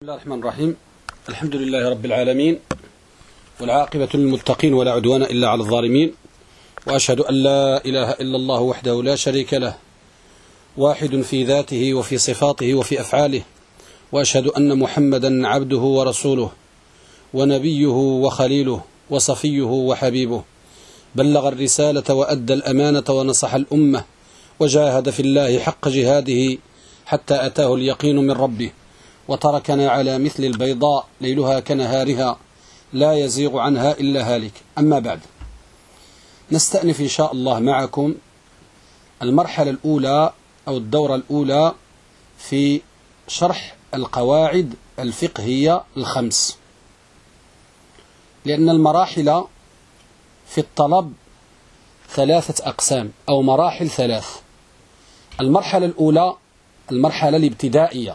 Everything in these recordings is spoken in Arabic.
بسم الله الرحمن الرحيم. الحمد لله رب العالمين، والعاقبة للمتقين ولا عدوان إلا على الظالمين، وأشهد أن لا إله إلا الله وحده لا شريك له، واحد في ذاته وفي صفاته وفي أفعاله، وأشهد أن محمدا عبده ورسوله ونبيه وخليله وصفيه وحبيبه، بلغ الرسالة وأدى الأمانة ونصح الأمة وجاهد في الله حق جهاده حتى أتاه اليقين من ربه، وتركنا على مثل البيضاء ليلها كنهارها لا يزيغ عنها إلا هالك. أما بعد، نستأنف إن شاء الله معكم المرحلة الأولى أو الدورة الأولى في شرح القواعد الفقهية الخمس، لأن المراحل في الطلب ثلاثة أقسام أو مراحل ثلاث. المرحلة الأولى المرحلة الابتدائية،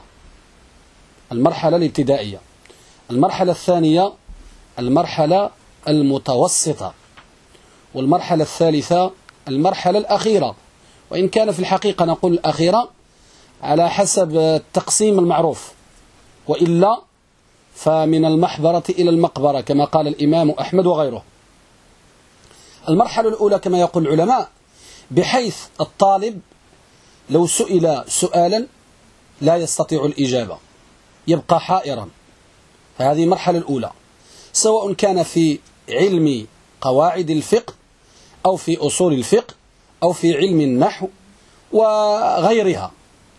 المرحلة الثانية المرحلة المتوسطة، والمرحلة الثالثة المرحلة الأخيرة، وإن كان في الحقيقة نقول الأخيرة على حسب التقسيم المعروف، وإلا فمن المحبرة إلى المقبرة كما قال الإمام أحمد وغيره. المرحلة الأولى كما يقول العلماء، بحيث الطالب لو سئل سؤالا لا يستطيع الإجابة يبقى حائرا، فهذه المرحلة الأولى، سواء كان في علم قواعد الفقه أو في أصول الفقه أو في علم النحو وغيرها.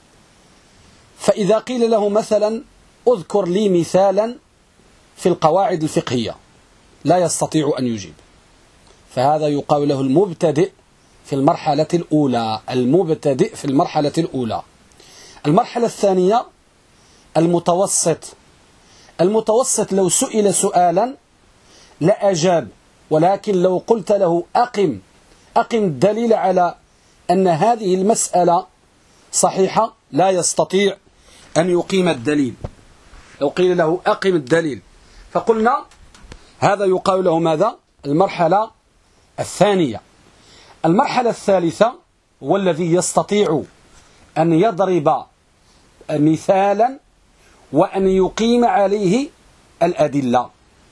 فإذا قيل له مثلا أذكر لي مثالا في القواعد الفقهية لا يستطيع أن يجيب، فهذا يقال له المبتدئ في المرحلة الأولى. المرحلة الثانية المتوسط لو سئل سؤالا لأجاب، ولكن لو قلت له أقم الدليل على أن هذه المسألة صحيحة لا يستطيع أن يقيم الدليل. لو قيل له أقم الدليل فقلنا هذا يقال له ماذا؟ المرحلة الثانية. المرحلة الثالثة هو الذي يستطيع أن يضرب مثالا وأن يقيم عليه الأدلة.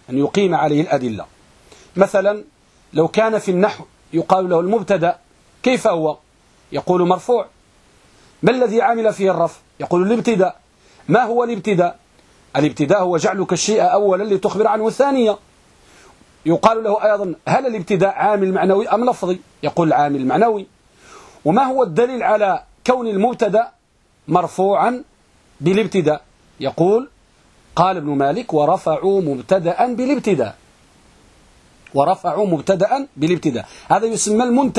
مثلا لو كان في النحو يقال له المبتدأ كيف هو؟ يقول مرفوع. ما الذي عمل فيه الرفع؟ يقول الابتداء. ما هو الابتداء؟ الابتداء هو جعلك الشيء أولا لتخبر عنه ثانيا. يقال له أيضا هل الابتداء عامل معنوي أم لفظي؟ يقول عامل معنوي. وما هو الدليل على كون المبتدأ مرفوعا بالابتداء؟ يقول قال ابن مالك ورفعوا مبتدأ بالابتداء. هذا يسمى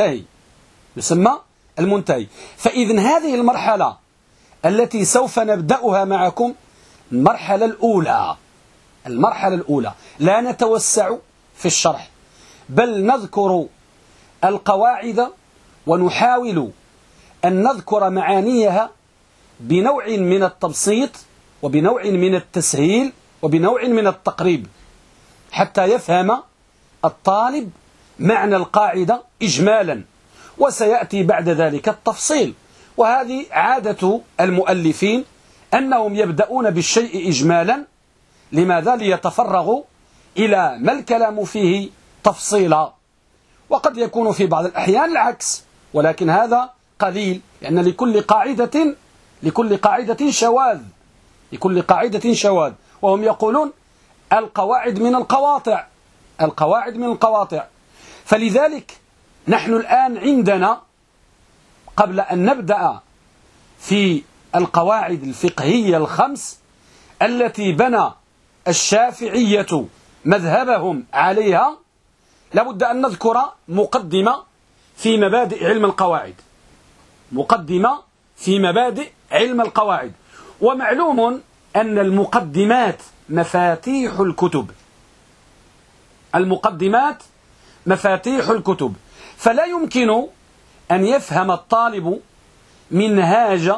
المنتهي. فإذن هذه المرحلة التي سوف نبدأها معكم المرحلة الأولى لا نتوسع في الشرح، بل نذكر القواعد ونحاول أن نذكر معانيها بنوع من التبسيط وبنوع من التسهيل وبنوع من التقريب، حتى يفهم الطالب معنى القاعدة إجمالا، وسيأتي بعد ذلك التفصيل. وهذه عادة المؤلفين أنهم يبدأون بالشيء إجمالا. لماذا؟ ليتفرغوا إلى ما الكلام فيه تفصيلا. وقد يكون في بعض الأحيان العكس، ولكن هذا قليل، لأن لكل قاعدة شواذ، وهم يقولون القواعد من القواطع. فلذلك نحن الآن عندنا قبل أن نبدأ في القواعد الفقهية الخمس التي بنى الشافعية مذهبهم عليها، لابد أن نذكر مقدمة في مبادئ علم القواعد. ومعلوم أن المقدمات مفاتيح الكتب، فلا يمكن أن يفهم الطالب منهاج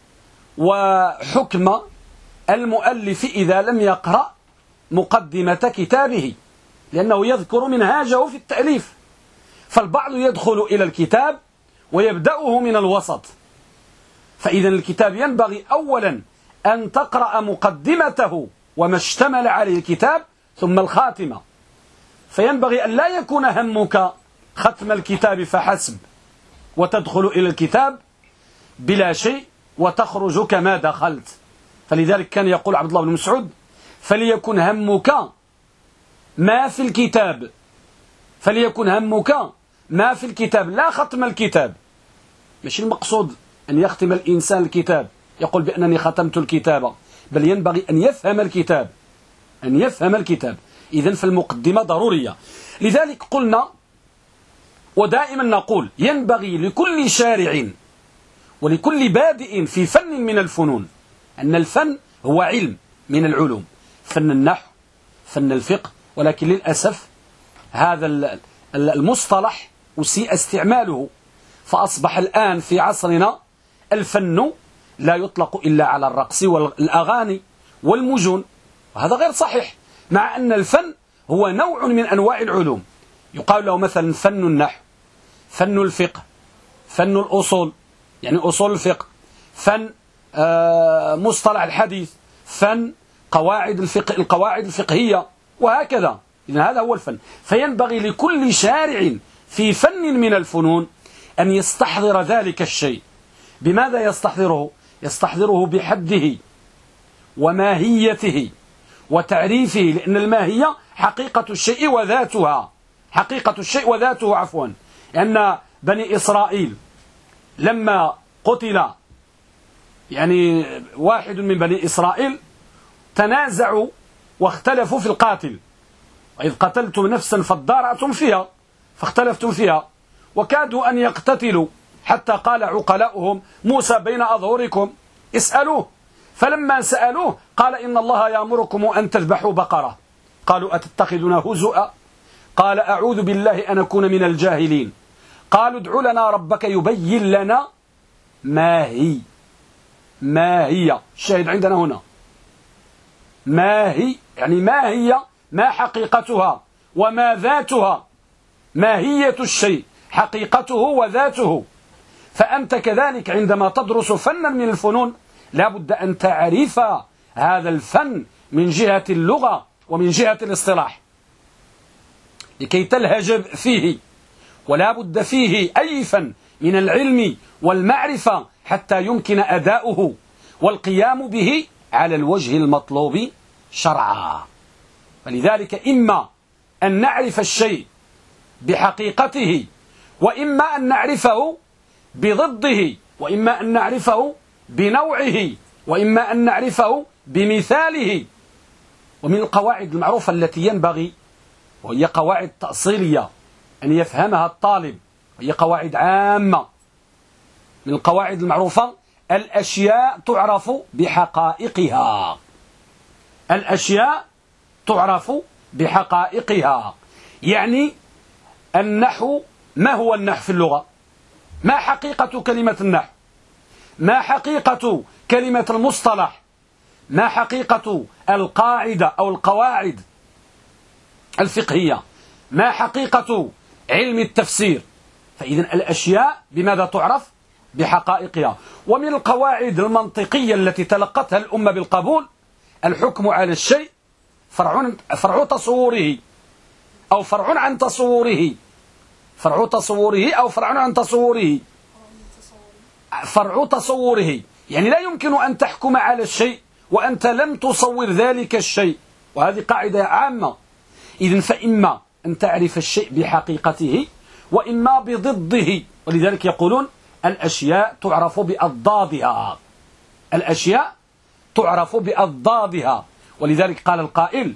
وحكم المؤلف إذا لم يقرأ مقدمة كتابه، لأنه يذكر منهاجه في التأليف. فالبعض يدخل إلى الكتاب ويبدأه من الوسط، فإذا الكتاب ينبغي أولا أن تقرأ مقدمته وما اشتمل عليه الكتاب ثم الخاتمة، فينبغي أن لا يكون همك ختم الكتاب فحسب وتدخل إلى الكتاب بلا شيء وتخرج كما دخلت. فلذلك كان يقول عبد الله بن مسعود: فليكن همك ما في الكتاب، فليكن همك ما في الكتاب لا ختم الكتاب. مش المقصود أن يختم الإنسان الكتاب يقول بأنني ختمت الكتاب، بل ينبغي أن يفهم الكتاب، أن يفهم الكتاب. إذن فالمقدمة ضرورية. لذلك قلنا ودائما نقول ينبغي لكل شارع ولكل بادئ في فن من الفنون، أن الفن هو علم من العلوم، فن النحو، فن الفقه، ولكن للأسف هذا المصطلح أسيء استعماله، فأصبح الآن في عصرنا الفن لا يطلق إلا على الرقص والأغاني والمجون، وهذا غير صحيح، مع أن الفن هو نوع من أنواع العلوم. يقال له مثلا فن النحو، فن الفقه، فن الأصول يعني أصول الفقه، فن مصطلح الحديث، فن قواعد الفقه، القواعد الفقهية، وهكذا. إذن هذا هو الفن. فينبغي لكل شارع في فن من الفنون أن يستحضر ذلك الشيء. بماذا يستحضره؟ يستحضره بحده وماهيته وتعريفه، لأن الماهية حقيقة الشيء وذاتها، حقيقة الشيء وذاته عفوا. لأن بني إسرائيل لما قتل يعني واحد من بني إسرائيل تنازعوا واختلفوا في القاتل، وإذ قتلتم نفسا فادارأتم فيها فاختلفتم فيها وكادوا أن يقتتلوا، حتى قال عقلاؤهم: موسى بين أظهركم اسألوه. فلما سألوه قال: إن الله يأمركم أن تذبحوا بقرة. قالوا: أتتخذنا هزؤا؟ قال: أعوذ بالله أن أكون من الجاهلين. قالوا: ادع لنا ربك يبين لنا ما هي. ما هي الشاهد عندنا هنا، ما هي يعني ما هي، ما حقيقتها وما ذاتها، ماهية الشيء حقيقته وذاته. فأنت كذلك عندما تدرس فنا من الفنون لا بد أن تعرف هذا الفن من جهة اللغة ومن جهة الاصطلاح لكي تلهج فيه، ولا بد فيه أي فن من العلم والمعرفة حتى يمكن أداؤه والقيام به على الوجه المطلوب شرعا. فلذلك إما أن نعرف الشيء بحقيقته، وإما أن نعرفه بضده، وإما أن نعرفه بنوعه، وإما أن نعرفه بمثاله. ومن القواعد المعروفة التي ينبغي، وهي قواعد تأصيلية، أن يفهمها الطالب، وهي قواعد عامة. من القواعد المعروفة: الأشياء تعرف بحقائقها. الأشياء تعرف بحقائقها، يعني النحو. ما هو النحو في اللغة؟ ما حقيقة كلمة النحو؟ ما حقيقة كلمة المصطلح؟ ما حقيقة القاعدة أو القواعد الفقهية؟ ما حقيقة علم التفسير؟ فإذن الأشياء بماذا تعرف؟ بحقائقها. ومن القواعد المنطقية التي تلقتها الأمة بالقبول: الحكم على الشيء فرع تصوره أو فرع عن تصوره، فرع تصوره أو فرع عن تصوره. فرع تصوره يعني لا يمكن أن تحكم على الشيء وأنت لم تصور ذلك الشيء، وهذه قاعدة عامة. إذن فإما أن تعرف الشيء بحقيقته وإما بضده، ولذلك يقولون: الأشياء تعرف بأضدادها. الأشياء تعرف بأضدادها، ولذلك قال القائل: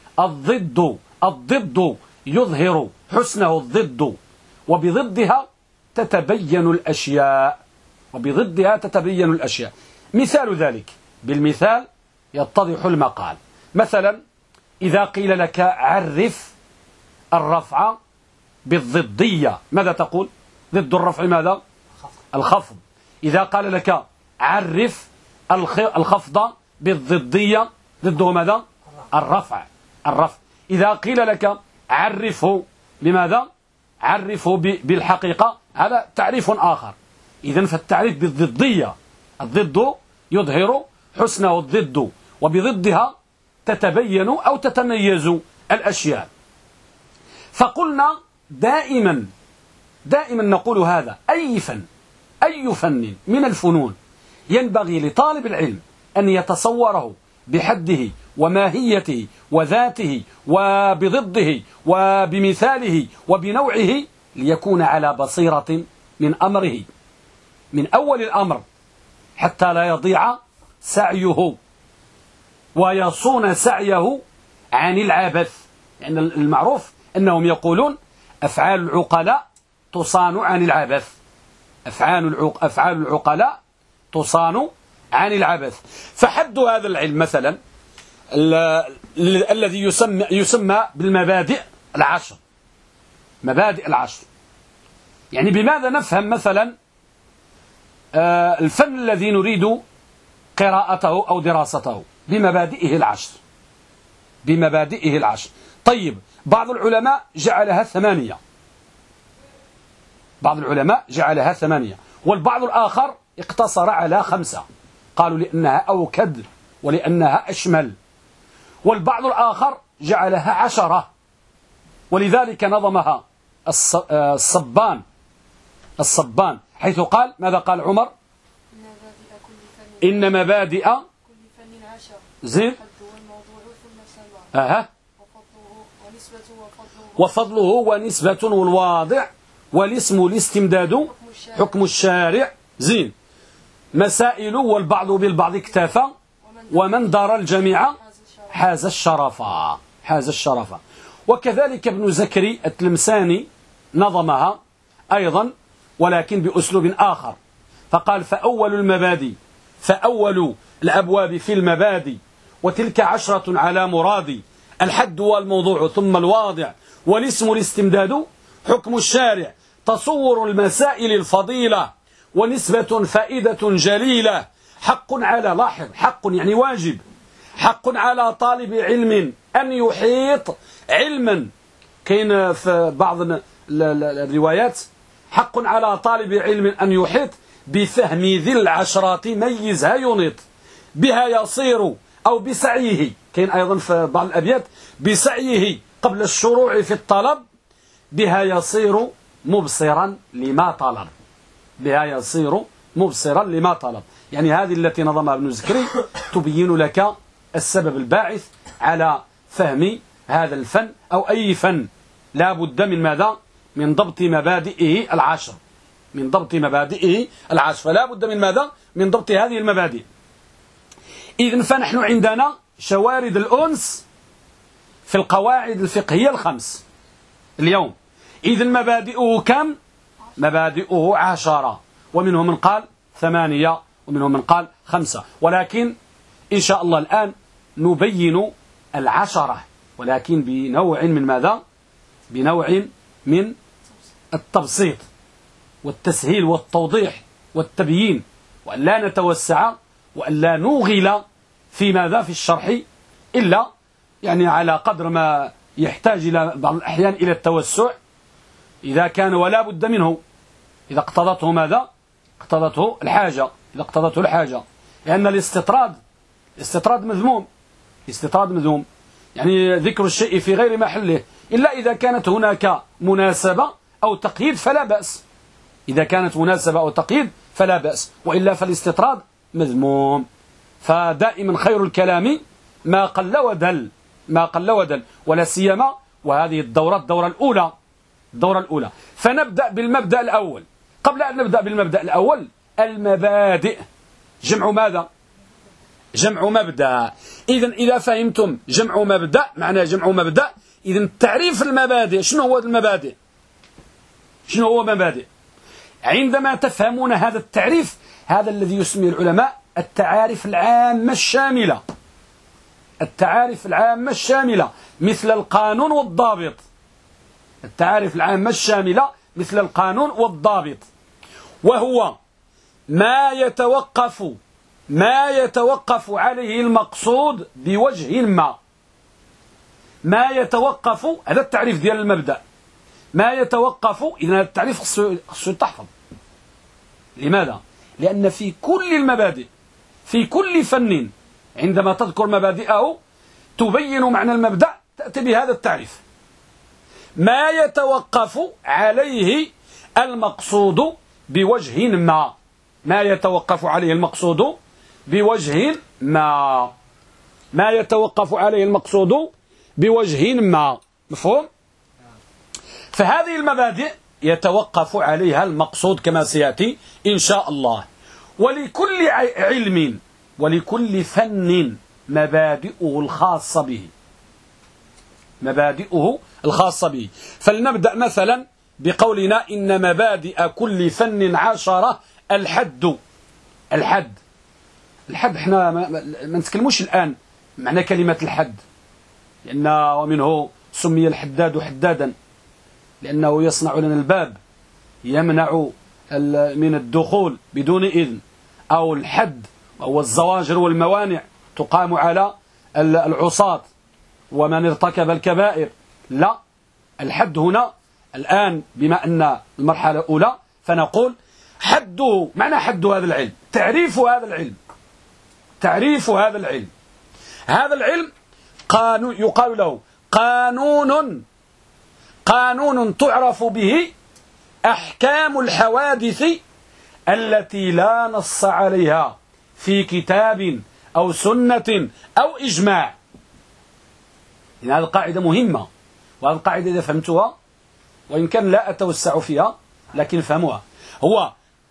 الضد يظهر حسنه الضد، وبضدها تتبين الأشياء، وبضدها تتبين الأشياء. مثال ذلك: بالمثال يتضح المقال. مثلا إذا قيل لك عرف الرفع بالضدية، ماذا تقول؟ ضد الرفع ماذا؟ الخفض. إذا قال لك عرف الخفض بالضدية، ضده ماذا؟ الرفع. إذا قيل لك عرفه بماذا؟ عرفه بالحقيقة، هذا تعريف آخر. إذن فالتعريف بالضدية: الضد يظهر حسنه الضد وبضدها تتبين أو تتميز الأشياء. فقلنا دائما نقول هذا: أي فن من الفنون ينبغي لطالب العلم أن يتصوره بحده وماهيته وذاته وبضده وبمثاله وبنوعه، ليكون على بصيرة من أمره من أول الأمر حتى لا يضيع سعيه ويصون سعيه عن العبث. لأن المعروف أنهم يقولون: أفعال العقلاء تصان عن العبث. أفعال العقلاء تصان عن العبث. فحد هذا العلم مثلا الذي يسمى بالمبادئ العشر. مبادئ العشر يعني بماذا نفهم مثلا الفن الذي نريد قراءته أو دراسته؟ بمبادئه العشر. طيب، بعض العلماء جعلها 8، والبعض الآخر اقتصر على 5، قالوا لأنها أوكد ولأنها أشمل. والبعض الآخر جعلها 10، ولذلك نظمها الصبان حيث قال: ماذا قال عمر؟ إن مبادئ كل فن 10 زين وفضله ونسبة والواضع والاسم الاستمداد حكم الشارع زين مسائل والبعض بالبعض اكتفى ومن دار الجميع حاز الشرف. وكذلك ابن زكري التلمساني نظمها أيضا ولكن بأسلوب آخر، فقال: فأول الأبواب في المبادئ وتلك 10 على مرادي، الحد والموضوع ثم الواضع والاسم الاستمداد حكم الشارع، تصور المسائل الفضيلة ونسبة فائدة جليلة، حق على لاحظ حق يعني واجب، حق على طالب علم أن يحيط علما. كاين في بعض الروايات: حق على طالب علم أن يحيط بفهم ذي العشرات ميزها ينيط بها يصير أو بسعيه. كاين أيضا في بعض الأبيات: بسعيه قبل الشروع في الطلب بها يصير مبصرا لما طلب. يعني هذه التي نظمها ابن زكري تبين لك السبب الباعث على فهم هذا الفن أو أي فن. لا بد من ماذا؟ من ضبط مبادئه العشر. فلا بد من ماذا؟ من ضبط هذه المبادئ. إذن فنحن عندنا شوارد الأنس في القواعد الفقهية الخمس اليوم. إذن مبادئه كم؟ مبادئه 10، ومنهم من قال 8 ومنهم من قال 5، ولكن إن شاء الله الآن نبين 10، ولكن بنوع من ماذا؟ بنوع من التبسيط والتسهيل والتوضيح والتبيين، وأن لا نتوسع وأن لا نوغل في ماذا؟ في الشرح، إلا يعني على قدر ما يحتاج إلى بعض الأحيان إلى التوسع إذا كان ولا بد منه، إذا اقتضته ماذا؟ اقتضته الحاجة، لأن الاستطراد مذموم، يعني ذكر الشيء في غير محله، إلا إذا كانت هناك مناسبة أو تقييد فلا بأس، وإلا فالاستطراد مذموم. فدائما خير الكلام ما قل ودل، ولا سيما وهذه الدورة الأولى. فنبدأ بالمبدأ الأول. قبل أن نبدأ بالمبدأ الأول، المبادئ جمع ماذا؟ جمع مبدأ. إذا فهمتم جمع مبدأ معنى جمع مبدأ، إذن تعريف المبادئ. شنو هو مبادئ؟ عندما تفهمون هذا التعريف، هذا الذي يسمي العلماء التعارف العامة الشاملة، مثل القانون والضابط. التعارف العامة الشاملة مثل القانون والضابط، وهو ما يتوقف عليه المقصود بوجه ما يتوقف. هذا التعريف ديال المبدأ. ما يتوقف، إذن هذا التعريف خصو تحفظ. لماذا؟ لأن في كل المبادئ في كل فن عندما تذكر مبادئه تبين معنى المبدأ تأتي بهذا التعريف: ما يتوقف عليه المقصود بوجه ما. ما يتوقف عليه المقصود بوجه ما. ما يتوقف عليه المقصود بوجه ما. مفهوم؟ فهذه المبادئ يتوقف عليها المقصود كما سيأتي إن شاء الله. ولكل علم ولكل فن مبادئه الخاصة به. مبادئه الخاصة به. فلنبدأ مثلا بقولنا إن مبادئ كل فن 10. الحد. احنا ما نتكلموش الآن معنى كلمة الحد، لأن ومنه سمي الحداد حدادا، لأنه يصنع لنا الباب يمنع من الدخول بدون إذن، أو الحد وهو الزواجر والموانع تقام على العصاة ومن ارتكب الكبائر. لا، الحد هنا الآن بما أن المرحلة الأولى فنقول حده. معنى حد هذا العلم، تعريف هذا العلم. تعريف هذا العلم. هذا العلم يقال له قانون تعرف به أحكام الحوادث التي لا نص عليها في كتاب أو سنة أو إجماع. يعني هذه القاعدة مهمة، وهذه القاعدة إذا فهمتها، وإن كان لا أتوسع فيها لكن فهموها، هو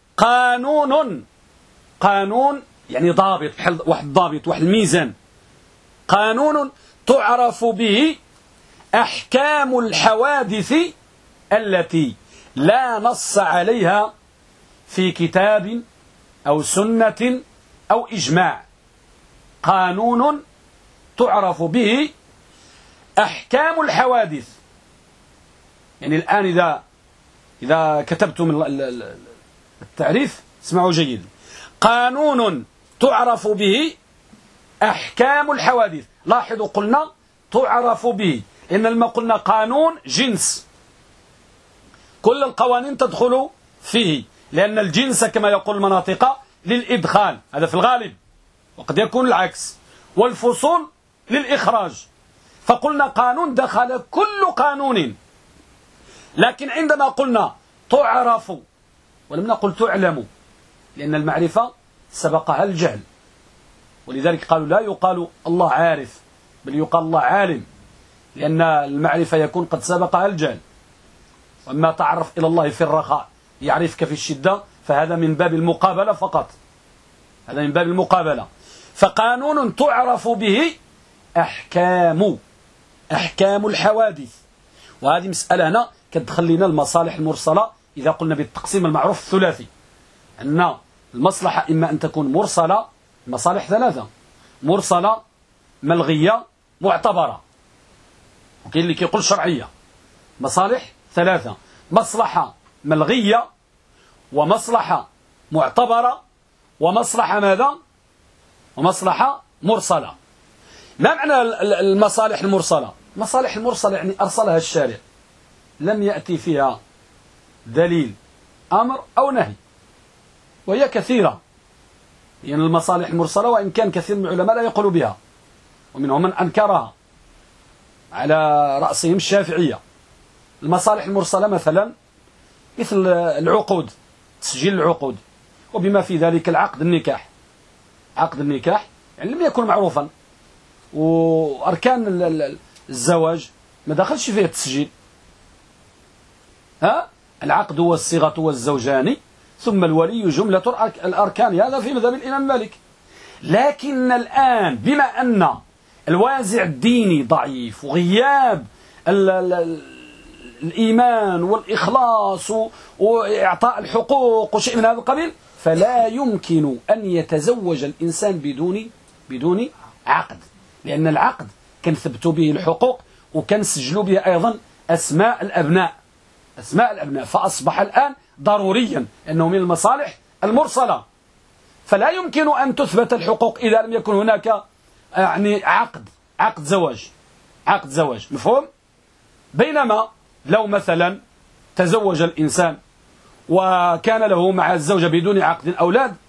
قانون يعني ضابط، واحد ضابط، واحد الميزان. قانون تعرف به أحكام الحوادث التي لا نص عليها في كتاب أو سنة أو إجماع. قانون تعرف به أحكام الحوادث. يعني الآن إذا كتبتم التعريف اسمعوا جيدا: قانون تعرف به أحكام الحوادث. لاحظوا قلنا تعرف به، إن لما قلنا قانون جنس، كل القوانين تدخل فيه، لأن الجنس كما يقول المناطق للإدخال، هذا في الغالب، وقد يكون العكس، والفصول للإخراج. فقلنا قانون دخل كل قانون. لكن عندما قلنا تعرف ولم نقل تعلم، لأن المعرفة سبقها الجهل، ولذلك قالوا لا يقال الله عارف، بل يقال الله عالم، لأن المعرفة يكون قد سبقها الجهل. وأما تعرف إلى الله في الرخاء يعرفك في الشدة، فهذا من باب المقابلة فقط، هذا من باب المقابلة. فقانون تعرف به أحكام الحوادث. وهذه مسألة هنا كتدخل لنا المصالح المرسلة. إذا قلنا بالتقسيم المعروف الثلاثي، أن المصلحة إما أن تكون مرسلة، المصالح ثلاثة: مرسلة، ملغية، معتبرة. وكاين اللي كيقول شرعية. مصالح ثلاثة: مصلحة ملغية، ومصلحة معتبرة، ومصلحة ماذا؟ ومصلحة مرسلة. ما معنى المصالح المرسلة؟ المصالح المرسلة يعني أرسلها الشارع، لم يأتي فيها دليل أمر أو نهي، وهي كثيرة. يعني المصالح المرسلة، وإن كان كثير من العلماء لا يقول بها، ومنهم من أنكرها على رأسهم الشافعية. المصالح المرسلة مثلا مثل العقود، تسجيل العقود، وبما في ذلك العقد النكاح. عقد النكاح يعني لم يكن معروفا، وأركان الزواج ما دخلش فيه التسجيل. العقد والصيغة والزوجان ثم الولي جملة الأركان، هذا في مذهب الإمام مالك. لكن الآن بما أن الوازع الديني ضعيف، وغياب الإيمان والإخلاص وإعطاء الحقوق وشيء من هذا القبيل، فلا يمكن أن يتزوج الإنسان بدون عقد، لأن العقد كنثبت به الحقوق وكنسجلوا به أيضا أسماء الأبناء. فأصبح الآن ضروريا أنه من المصالح المرسلة. فلا يمكن أن تثبت الحقوق إذا لم يكن هناك يعني عقد زواج. مفهوم؟ بينما لو مثلا تزوج الإنسان وكان له مع الزوجة بدون عقد أولاد،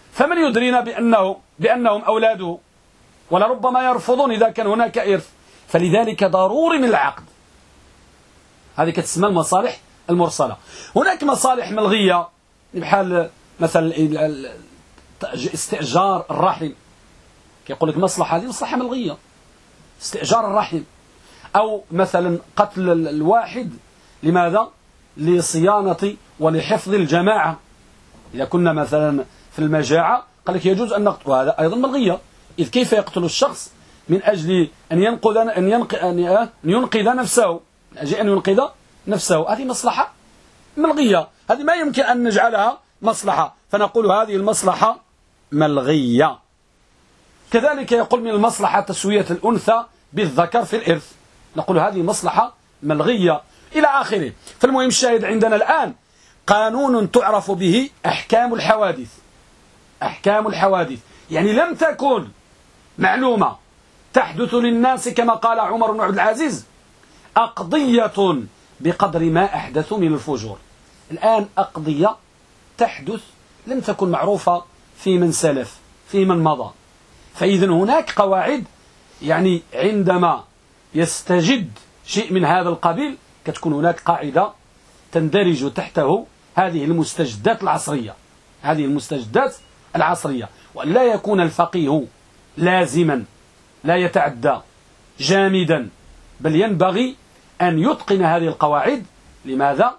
فمن يدرينا بأنهم أولاده، ولربما يرفضون إذا كان هناك إرث. فلذلك ضروري من العقد. هذه كتسمى المصالح المرسلة. هناك مصالح ملغية بحال مثلا استئجار الرحم، يقول لك مصلحة، هذه مصلحة ملغية، استئجار الرحم. أو مثلا قتل الواحد، لماذا؟ لصيانة ولحفظ الجماعة. إذا كنا مثلا في المجاعة قال لك يجوز أن نقتل، وهذا أيضا ملغية. إذ كيف يقتل الشخص من أجل أن ينقذ نفسه، من أجل أن ينقذ نفسه، هذه مصلحة ملغية، هذه ما يمكن أن نجعلها مصلحة، فنقول هذه المصلحة ملغية. كذلك يقول من المصلحة تسوية الأنثى بالذكر في الإرث، نقول هذه مصلحة ملغية إلى آخره. فالمهم الشاهد عندنا الآن قانون تعرف به أحكام الحوادث. أحكام الحوادث يعني لم تكن معلومة تحدث للناس كما قال عمر بن عبد العزيز أقضية بقدر ما أحدثوا من الفجور. الآن أقضية تحدث لم تكن معروفة في من سلف، في من مضى. فإذا هناك قواعد، يعني عندما يستجد شيء من هذا القبيل كتكون هناك قاعدة تندرج تحته هذه المستجدات العصرية، هذه المستجدات العصرية. وأن لا يكون الفقيه لازما لا يتعدى جامدا، بل ينبغي أن يتقن هذه القواعد. لماذا؟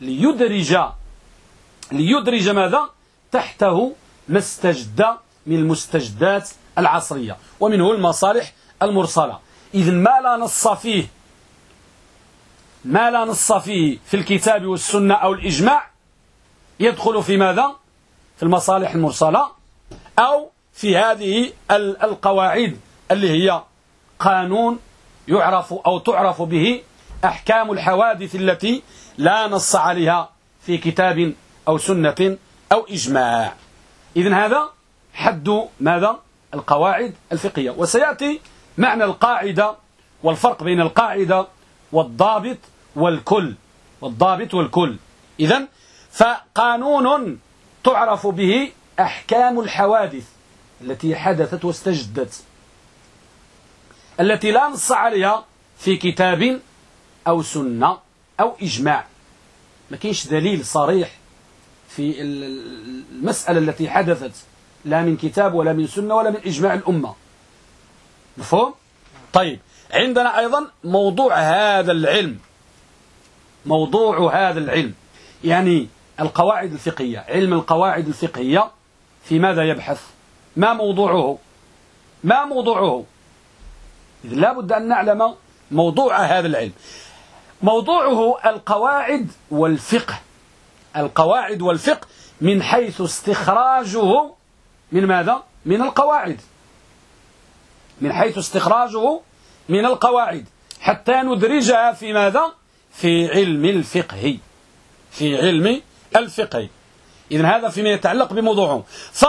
ليدرج ماذا؟ تحته ما استجد من المستجدات العصرية، ومنه المصالح المرسلة. إذن ما لا نص فيه في الكتاب والسنة أو الإجماع يدخل في ماذا؟ في المصالح المرسلة، أو في هذه القواعد اللي هي قانون يعرف أو تعرف به أحكام الحوادث التي لا نص عليها في كتاب أو سنة أو إجماع. إذن هذا حد ماذا؟ القواعد الفقهية. وسيأتي معنى القاعدة والفرق بين القاعدة والضابط والكل. إذن فقانون تعرف به أحكام الحوادث التي حدثت واستجدت، التي لا نص عليها في كتاب أو سنة أو إجماع. ما كاينش دليل صريح في المسألة التي حدثت، لا من كتاب ولا من سنة ولا من إجماع الأمة. مفهوم؟ طيب، عندنا أيضا موضوع هذا العلم، يعني القواعد الفقهية. علم القواعد الفقهية في ماذا يبحث؟ ما موضوعه؟ إذن لا بد أن نعلم موضوع هذا العلم. موضوعه القواعد والفقه. القواعد والفقه من حيث استخراجه من ماذا؟ من القواعد. من حيث استخراجه من القواعد حتى ندرجها في ماذا؟ في علم الفقه. إذن هذا فيما يتعلق بموضوعه.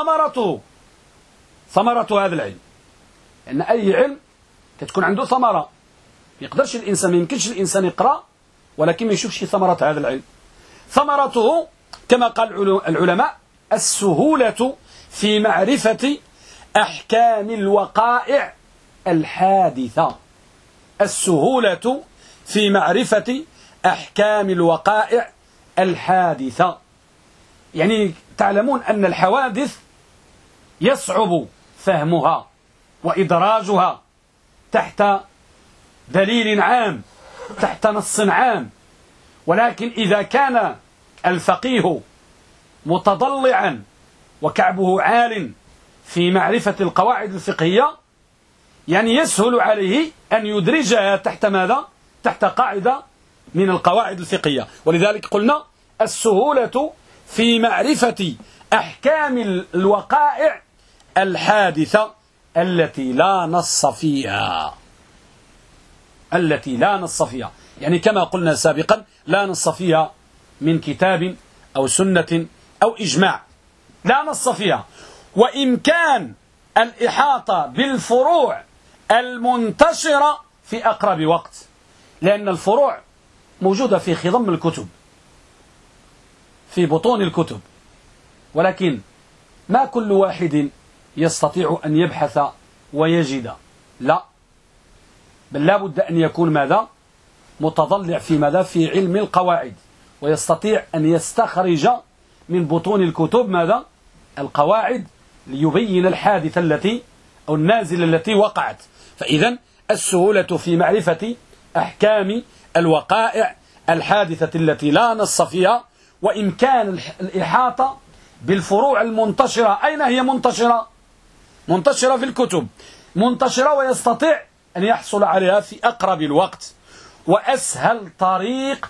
ثمرة هذا العلم، لأن أي علم تكون عنده ثمرة. ما يمكنش الإنسان يقرأ ولكن ما يشوفش ثمرة هذا العلم. ثمرته كما قال العلماء السهولة في معرفة أحكام الوقائع الحادثة. السهولة في معرفة أحكام الوقائع الحادثة، يعني تعلمون أن الحوادث يصعب فهمها وإدراجها تحت دليل عام، تحت نص عام. ولكن إذا كان الفقيه متضلعا وكعبه عال في معرفة القواعد الفقهية، يعني يسهل عليه أن يدرجها تحت ماذا؟ تحت قاعدة من القواعد الفقهية. ولذلك قلنا السهولة في معرفة أحكام الوقائع الحادثة التي لا نص فيها. يعني كما قلنا سابقا لا نص فيها من كتاب أو سنة أو إجماع، لا نص فيها. وإمكان الإحاطة بالفروع المنتشرة في أقرب وقت، لأن الفروع موجودة في خضم الكتب، في بطون الكتب، ولكن ما كل واحد يستطيع أن يبحث ويجد، لا، بل لا بد أن يكون ماذا؟ متضلع في ماذا؟ في علم القواعد، ويستطيع أن يستخرج من بطون الكتب ماذا؟ القواعد، ليبين الحادثة التي أو النازلة التي وقعت. فإذا السهولة في معرفة أحكام الوقائع الحادثة التي لا نص فيها، وإمكان الإحاطة بالفروع المنتشرة. أين هي منتشرة؟ منتشرة في الكتب، منتشرة، ويستطيع أن يحصل عليها في أقرب الوقت. وأسهل طريق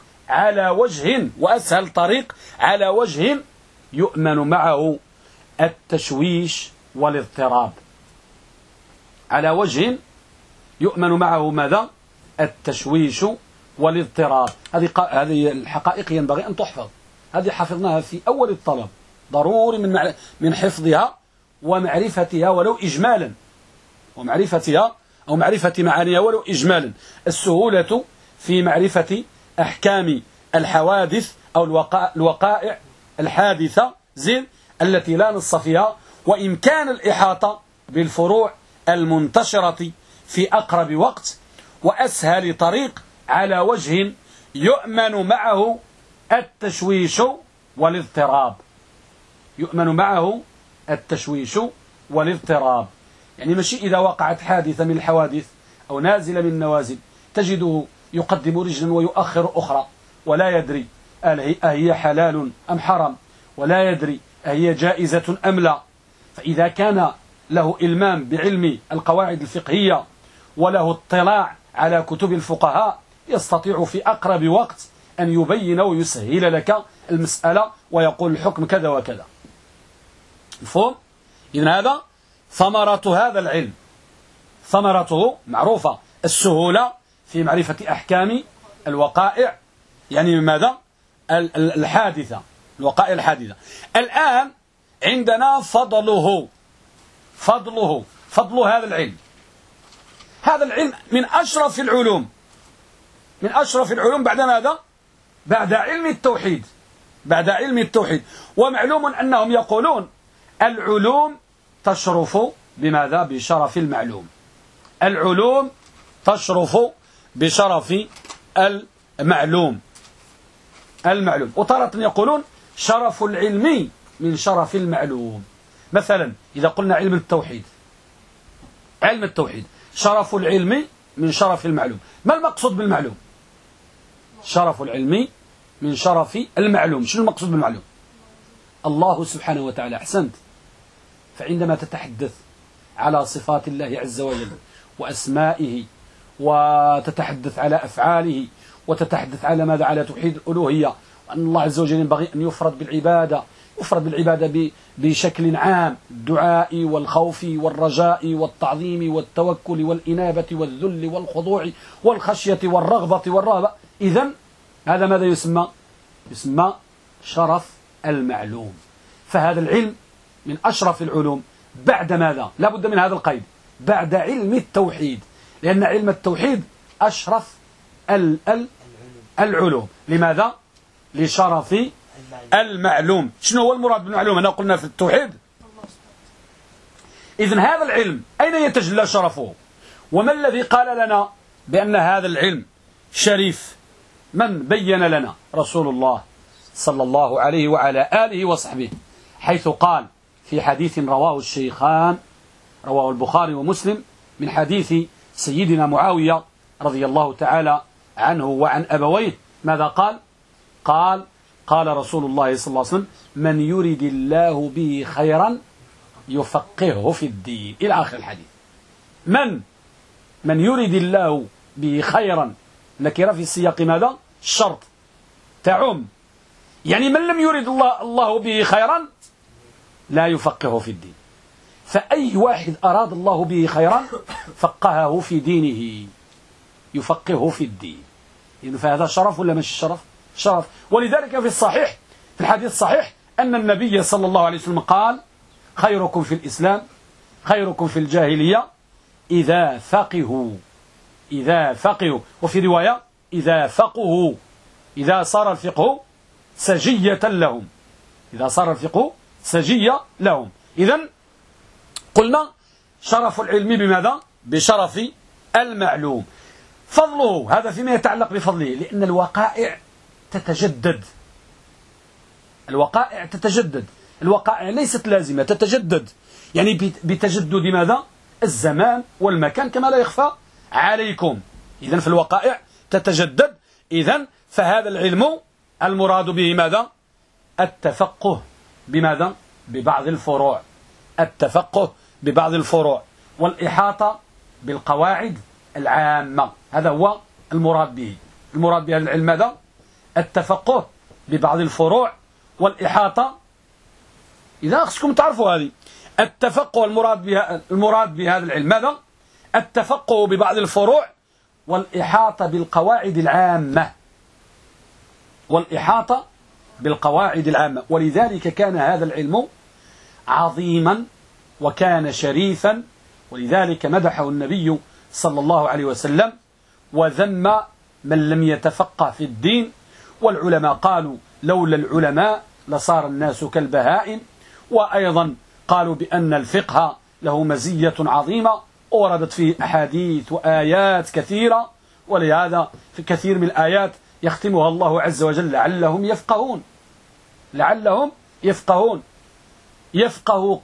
على وجه يؤمن معه التشويش والاضطراب، على وجه يؤمن معه ماذا؟ التشويش والاضطراب. هذه الحقائق ينبغي أن تحفظ، هذه حفظناها في أول الطلب، ضروري من حفظها ومعرفتها ولو إجمالا، ومعرفتها أو معرفة معانيها ولو إجمالا. السهولة في معرفة أحكام الحوادث أو الوقائع الحادثة التي لا نص فيها، وإمكان الإحاطة بالفروع المنتشرة في أقرب وقت، وأسهل طريق على وجه يؤمن معه التشويش والاضطراب. يؤمن معه التشويش والاضطراب، يعني ماشي إذا وقعت حادثة من الحوادث أو نازلة من النوازل تجده يقدم رجلا ويؤخر أخرى، ولا يدري أهي حلال أم حرام، ولا يدري أهي جائزة أم لا. فإذا كان له إلمام بعلم القواعد الفقهية وله اطلاع على كتب الفقهاء، يستطيع في أقرب وقت أن يبين ويسهل لك المسألة ويقول الحكم كذا وكذا. مفهوم؟ إذن هذا ثمرة هذا العلم، ثمرته معروفة، السهولة في معرفة أحكام الوقائع، يعني ماذا؟ الحادثة، الوقائع الحادثة. الآن عندنا فضل هذا العلم. هذا العلم من أشرف العلوم، من أشرف العلوم بعد ماذا؟ بعد علم التوحيد، بعد علم التوحيد. ومعلوم أنهم يقولون العلوم تشرف بماذا؟ بشرف المعلوم. العلوم تشرف بشرف المعلوم. وتارة يقولون شرف العلم من شرف المعلوم. مثلا إذا قلنا علم التوحيد، علم التوحيد شرف العلم من شرف المعلوم. ما المقصود بالمعلوم؟ شرف العلم من شرف المعلوم. شنو المقصود بالمعلوم؟ الله سبحانه وتعالى. أحسنت. فعندما تتحدث على صفات الله عز وجل وأسمائه، وتتحدث على أفعاله، وتتحدث على ماذا؟ على توحيد الألوهية، وأن الله عز وجل ينبغي أن يفرد بالعبادة بشكل عام، الدعاء والخوف والرجاء والتعظيم والتوكل والإنابة والذل والخضوع والخشية والرغبة والرهبة. إذن هذا ماذا يسمى؟ يسمى شرف المعلوم. فهذا العلم من أشرف العلوم بعد ماذا؟ لا بد من هذا القيد، بعد علم التوحيد، لأن علم التوحيد أشرف العلوم. لماذا؟ لشرف المعلوم. شنو هو المراد بالمعلوم؟ أنا قلنا في التوحيد. إذن هذا العلم أين يتجلى شرفه؟ وما الذي قال لنا بأن هذا العلم شريف؟ من بين لنا؟ رسول الله صلى الله عليه وعلى آله وصحبه، حيث قال في حديث رواه الشيخان، رواه البخاري ومسلم، من حديث سيدنا معاوية رضي الله تعالى عنه وعن أبويه. ماذا قال؟ قال رسول الله صلى الله عليه وسلم: من يريد الله به خيرا يفقهه في الدين، إلى آخر الحديث. من يريد الله به خيرا، نكرة في سياق ماذا؟ الشرط، تعم، يعني من لم يريد الله به خيرا لا يفقهه في الدين. فأي واحد أراد الله به خيرا فقهه في دينه، يفقهه في الدين. يعني فهذا شرف ولا مش شرف؟ شرف. ولذلك في الصحيح، في الحديث الصحيح، أن النبي صلى الله عليه وسلم قال: خيركم في الإسلام خيركم في الجاهلية إذا فقهوا، وفي رواية إذا فقهوا، إذا صار الفقه سجية لهم، إذا صار الفقه سجية لهم، إذن قلنا شرف العلم بماذا؟ بشرف المعلوم. فضله هذا فيما يتعلق بفضله، لأن الوقائع تتجدد. الوقائع تتجدد، الوقائع ليست لازمة، تتجدد، يعني بتجدد ماذا؟ الزمان والمكان كما لا يخفى عليكم. إذن في الوقائع تتجدد. إذن فهذا العلم المراد به ماذا؟ التفقه بماذا؟ ببعض الفروع. التفقه ببعض الفروع والإحاطة بالقواعد العامة، هذا هو المراد به. المراد بهذا العلم ماذا؟ التفقه ببعض الفروع والإحاطة. إذا خصكم تعرفوا هذه التفقه المراد بهذا العلم ماذا؟ التفقه ببعض الفروع والإحاطة بالقواعد العامة. والإحاطة بالقواعد العامة. ولذلك كان هذا العلم عظيما وكان شريفا، ولذلك مدحه النبي صلى الله عليه وسلم وذم من لم يتفقه في الدين. والعلماء قالوا لولا العلماء لصار الناس كالبهائم. وأيضا قالوا بأن الفقه له مزية عظيمة وردت فيه أحاديث وآيات كثيرة، ولهذا في كثير من الآيات يختمها الله عز وجل لعلهم يفقهون. لعلهم يفقهون. يفقهوا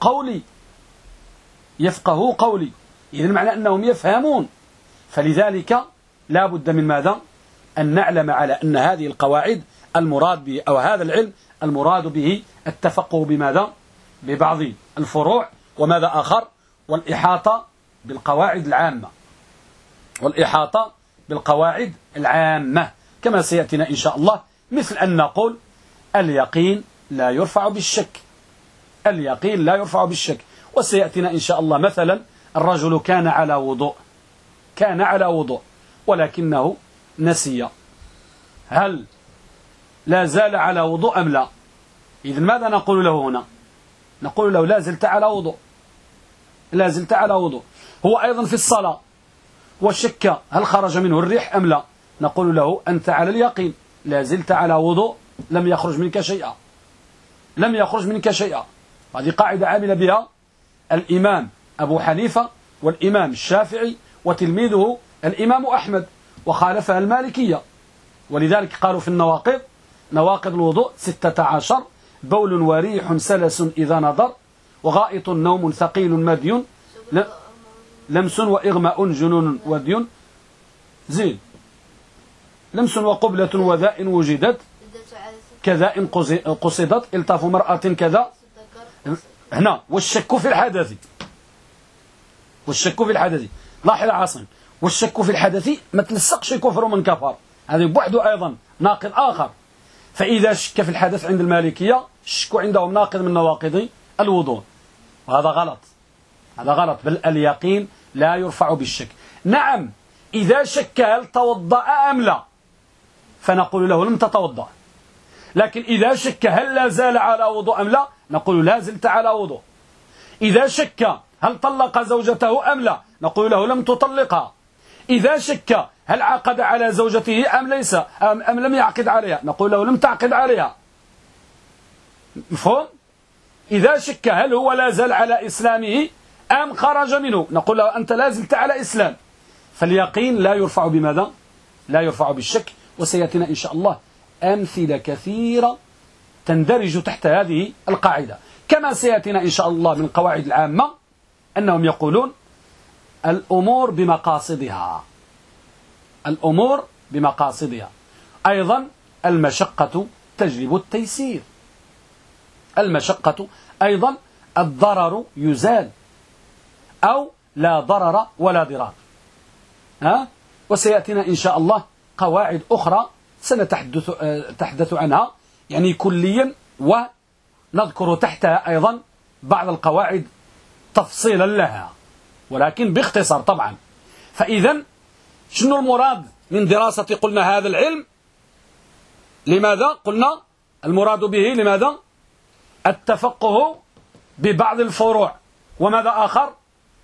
قولي. إذن معنى أنهم يفهمون. فلذلك لا بد من ماذا؟ أن نعلم على أن هذه القواعد المراد به أو هذا العلم المراد به التفقه بماذا؟ ببعض الفروع. وماذا آخر؟ والإحاطة بالقواعد العامة. والإحاطة بالقواعد العامة كما سيأتينا إن شاء الله، مثل أن نقول اليقين لا يرفع بالشك. اليقين لا يرفع بالشك. وسيأتينا إن شاء الله مثلا الرجل كان على وضوء ولكنه نسي، هل لا زال على وضوء أم لا؟ إذن ماذا نقول له هنا؟ نقول له لا زلت على وضوء. لا زلت على وضوء. هو أيضا في الصلاة وشك هل خرج منه الريح أم لا؟ نقول له أنت على اليقين، لا زلت على وضوء، لم يخرج منك شيئا. لم يخرج منك شيئا. هذه قاعدة عامل بها الإمام أبو حنيفة والإمام الشافعي وتلميذه الإمام أحمد، وخالفها المالكية. ولذلك قالوا في النواقض: نواقض الوضوء 16: بول وريح سلس إذا نظر، وغائط نوم ثقيل مدي، لمس وإغماء جنون ودي، زين، لمس وقبلة وذاء وجدت، كذاء قصدت، الطاف مرأة كذا. هنا والشك في الحدث. والشك في الحدث، لاحظ عاصم، والشك في الحدث ما تلصقش كفر من كفر، هذا بوحده أيضا ناقض آخر. فإذا شك في الحدث عند المالكية، الشك عندهم ناقض من نواقض الوضوء، وهذا غلط. هذا غلط. بل اليقين لا يرفع بالشك. نعم إذا شك هل توضأ أم لا فنقول له لم تتوضأ. لكن إذا شك هل لا زال على وضوء أم لا نقول لا زلت على وضوء. إذا شك هل طلق زوجته أم لا نقول له لم تطلقها. إذا شك هل عقد على زوجته أم ليس أم لم يعقد عليها نقول له لم تعقد عليها. مفهوم؟ إذا شك هل هو لا زال على إسلامه أم خرج منه نقول له أنت لا زلت على إسلام. فاليقين لا يرفع بماذا؟ لا يرفع بالشك. وسيأتينا إن شاء الله أمثلة كثيرة تندرج تحت هذه القاعدة، كما سيأتينا إن شاء الله من القواعد العامة أنهم يقولون الأمور بمقاصدها. الأمور بمقاصدها. أيضا المشقة تجلب التيسير. المشقة أيضا الضرر يزال، أو لا ضرر ولا ضرار. وسيأتينا إن شاء الله قواعد أخرى سنتحدث عنها يعني كليا، ونذكر تحتها أيضا بعض القواعد تفصيلا لها ولكن باختصار طبعا. فإذا شنو المراد من دراسة قلنا هذا العلم؟ لماذا قلنا المراد به؟ لماذا؟ التفقه ببعض الفروع، وماذا آخر؟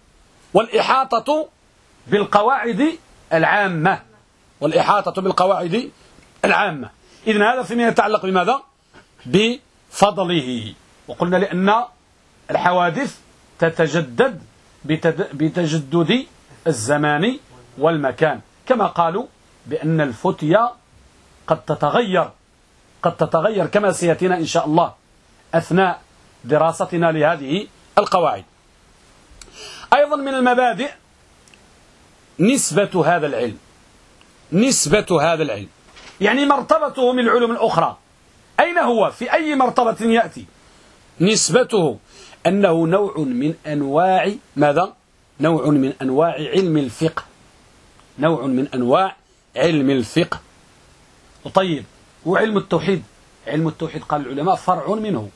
والإحاطة بالقواعد العامة. والإحاطة بالقواعد العامة. إذن هذا فيما يتعلق بماذا؟ بفضله. وقلنا لأن الحوادث تتجدد بتجدد الزمان والمكان، كما قالوا بأن الفتية قد تتغير كما سيأتينا إن شاء الله أثناء دراستنا لهذه القواعد. أيضا من المبادئ نسبة هذا العلم، يعني مرتبته من العلوم الأخرى. أين هو؟ في أي مرتبة يأتي؟ نسبته أنه نوع من أنواع ماذا؟ نوع من أنواع علم الفقه، نوع من أنواع علم الفقه. طيب، وعلم التوحيد، علم التوحيد قال العلماء فرع منه،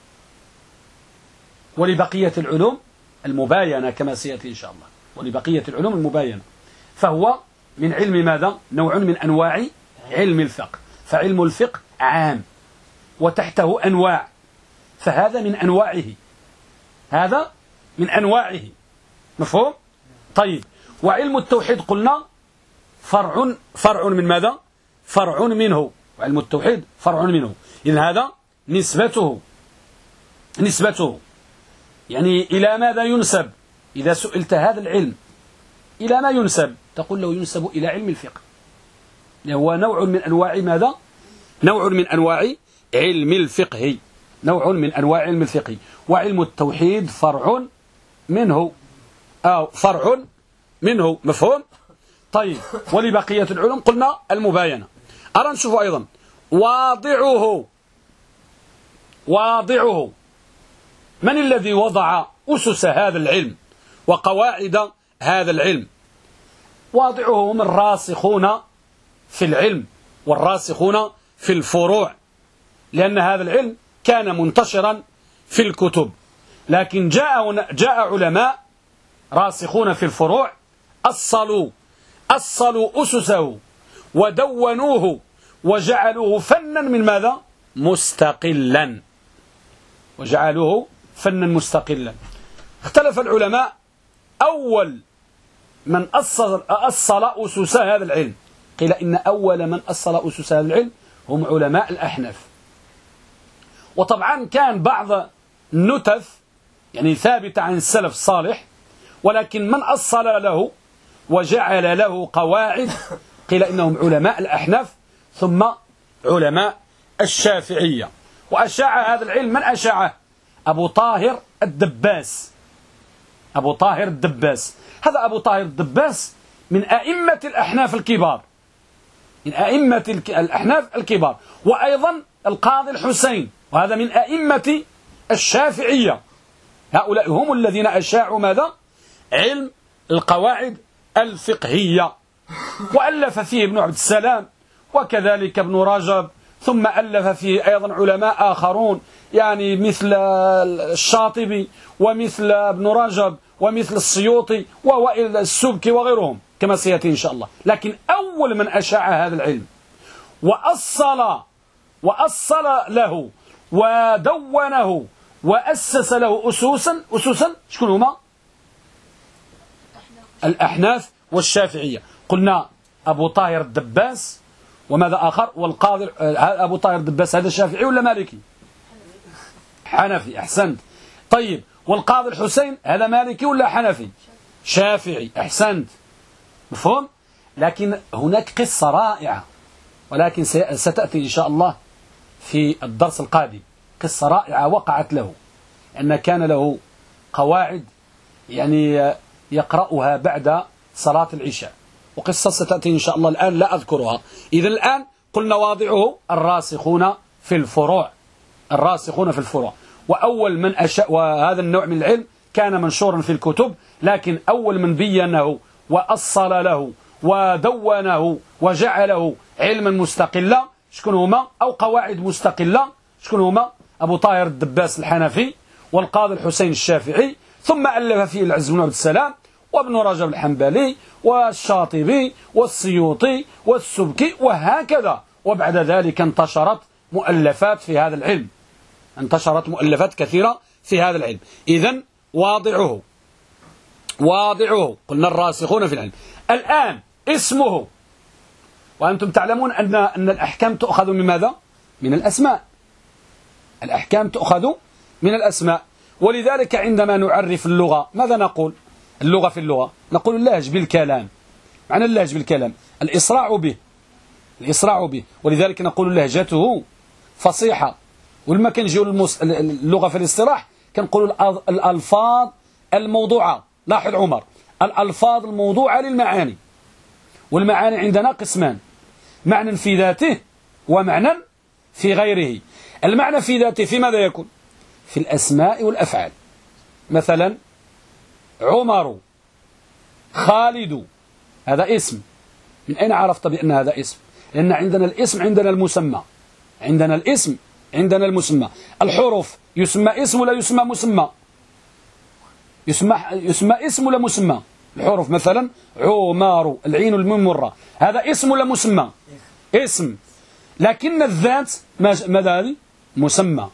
ولبقية العلوم المباينة كما سيأتي إن شاء الله، ولبقية العلوم المباينة، فهو من علم ماذا؟ نوع من أنواع علم الفقه. فعلم الفقه عام وتحته أنواع، فهذا من أنواعه، هذا من أنواعه، مفهوم؟ طيب، وعلم التوحيد قلنا فرع من ماذا؟ فرع منه، وعلم التوحيد فرع منه. إذن هذا نسبته يعني إلى ماذا ينسب؟ إذا سئلت هذا العلم إلى ما ينسب، تقول له ينسب إلى علم الفقه، هو نوع من أنواع ماذا؟ نوع من أنواع علم الفقه، نوع من أنواع علم الفقه. وعلم التوحيد فرع منه، مفهوم؟ طيب، ولبقية العلوم قلنا المباينة. أرى نشوف أيضا واضعه، من الذي وضع أسس هذا العلم وقواعد هذا العلم؟ واضعه هم الراسخون في العلم والراسخون في الفروع، لأن هذا العلم كان منتشرا في الكتب، لكن جاء علماء راسخون في الفروع أصلوا أسسه ودونوه وجعلوه فنا من ماذا؟ مستقلا، وجعلوه فنا مستقلا. اختلف العلماء أول من أصل أسس هذا العلم. قيل إن أول من أصل أسس هذا العلم هم علماء الأحناف. وطبعا كان بعض النتف يعني ثابتة عن السلف الصالح، ولكن من أصل له وجعل له قواعد قيل إنهم علماء الأحناف ثم علماء الشافعية. وأشاع هذا العلم من أشاعه؟ أبو طاهر الدباس. هذا أبو طاهر الدباس من أئمة الأحناف الكبار، وأيضا القاضي الحسين، وهذا من أئمة الشافعية. هؤلاء هم الذين أشاعوا ماذا؟ علم القواعد الفقهية. وألف فيه ابن عبد السلام وكذلك ابن رجب، ثم ألف فيه أيضا علماء آخرون يعني مثل الشاطبي ومثل ابن رجب ومثل السيوطي ووائل السبكي وغيرهم كما سيأتي إن شاء الله. لكن أول من أشاع هذا العلم وأصل له ودونه وأسس له أسوسا شكون هما؟ الأحناف والشافعية. قلنا أبو طاهر الدباس، وماذا آخر؟ والقاضي أبو طاهر الدباس هذا شافعي ولا مالكي؟ حنفي، أحسنت. طيب، والقاضي الحسين هذا مالكي ولا حنفي؟ شافعي، أحسنت، مفهوم؟ لكن هناك قصة رائعة، ولكن ستأتي إن شاء الله في الدرس القادم. قصة رائعة وقعت له، أن كان له قواعد يعني يقرأها بعد صلاة العشاء، وقصة ستأتي إن شاء الله الآن لا أذكرها. إذا الآن قلنا واضعه الراسخون في الفروع، وأول من أشاء، وهذا النوع من العلم كان منشورا في الكتب، لكن أول من بينه وأصل له ودونه وجعله علما مستقلا شكون هما؟ أو قواعد مستقلة شكون هما؟ أبو طاهر الدباس الحنفي والقاضي الحسين الشافعي، ثم ألف فيه العز بن عبد السلام وابن رجب الحنبلي والشاطبي والسيوطي والسبكي وهكذا. وبعد ذلك انتشرت مؤلفات في هذا العلم، انتشرت مؤلفات كثيرة في هذا العلم. إذن واضعه قلنا الراسخون في العلم. الآن اسمه، وأنتم تعلمون أن الأحكام تؤخذ من ماذا؟ من الأسماء. الأحكام تؤخذ من الأسماء، ولذلك عندما نعرف اللغة ماذا نقول؟ اللغة في اللغة نقول اللهج بالكلام. معنى اللهج بالكلام الإسراع به، الإسراع به، ولذلك نقول لهجته فصيحة. ولما كنجيو اللغة في الاصطلاح كنقول الألفاظ الموضوعة. لاحظ عمر، الألفاظ الموضوعة للمعاني، والمعاني عندنا قسمان: معنى في ذاته ومعنى في غيره. المعنى في ذاته في ماذا يكون؟ في الأسماء والأفعال. مثلا عمر، خالد، هذا اسم. من أين عرفت بأن هذا اسم؟ لأن عندنا الاسم عندنا المسمى، عندنا الاسم عندنا المسمى. الحروف يسمى اسم ولا يسمى مسمى؟ يسمى اسم ولا مسمى؟ الحروف مثلا عمر، العين الممرة، هذا اسم ولا مسمى؟ اسم. لكن الذات ماذا هذه؟ مسمى.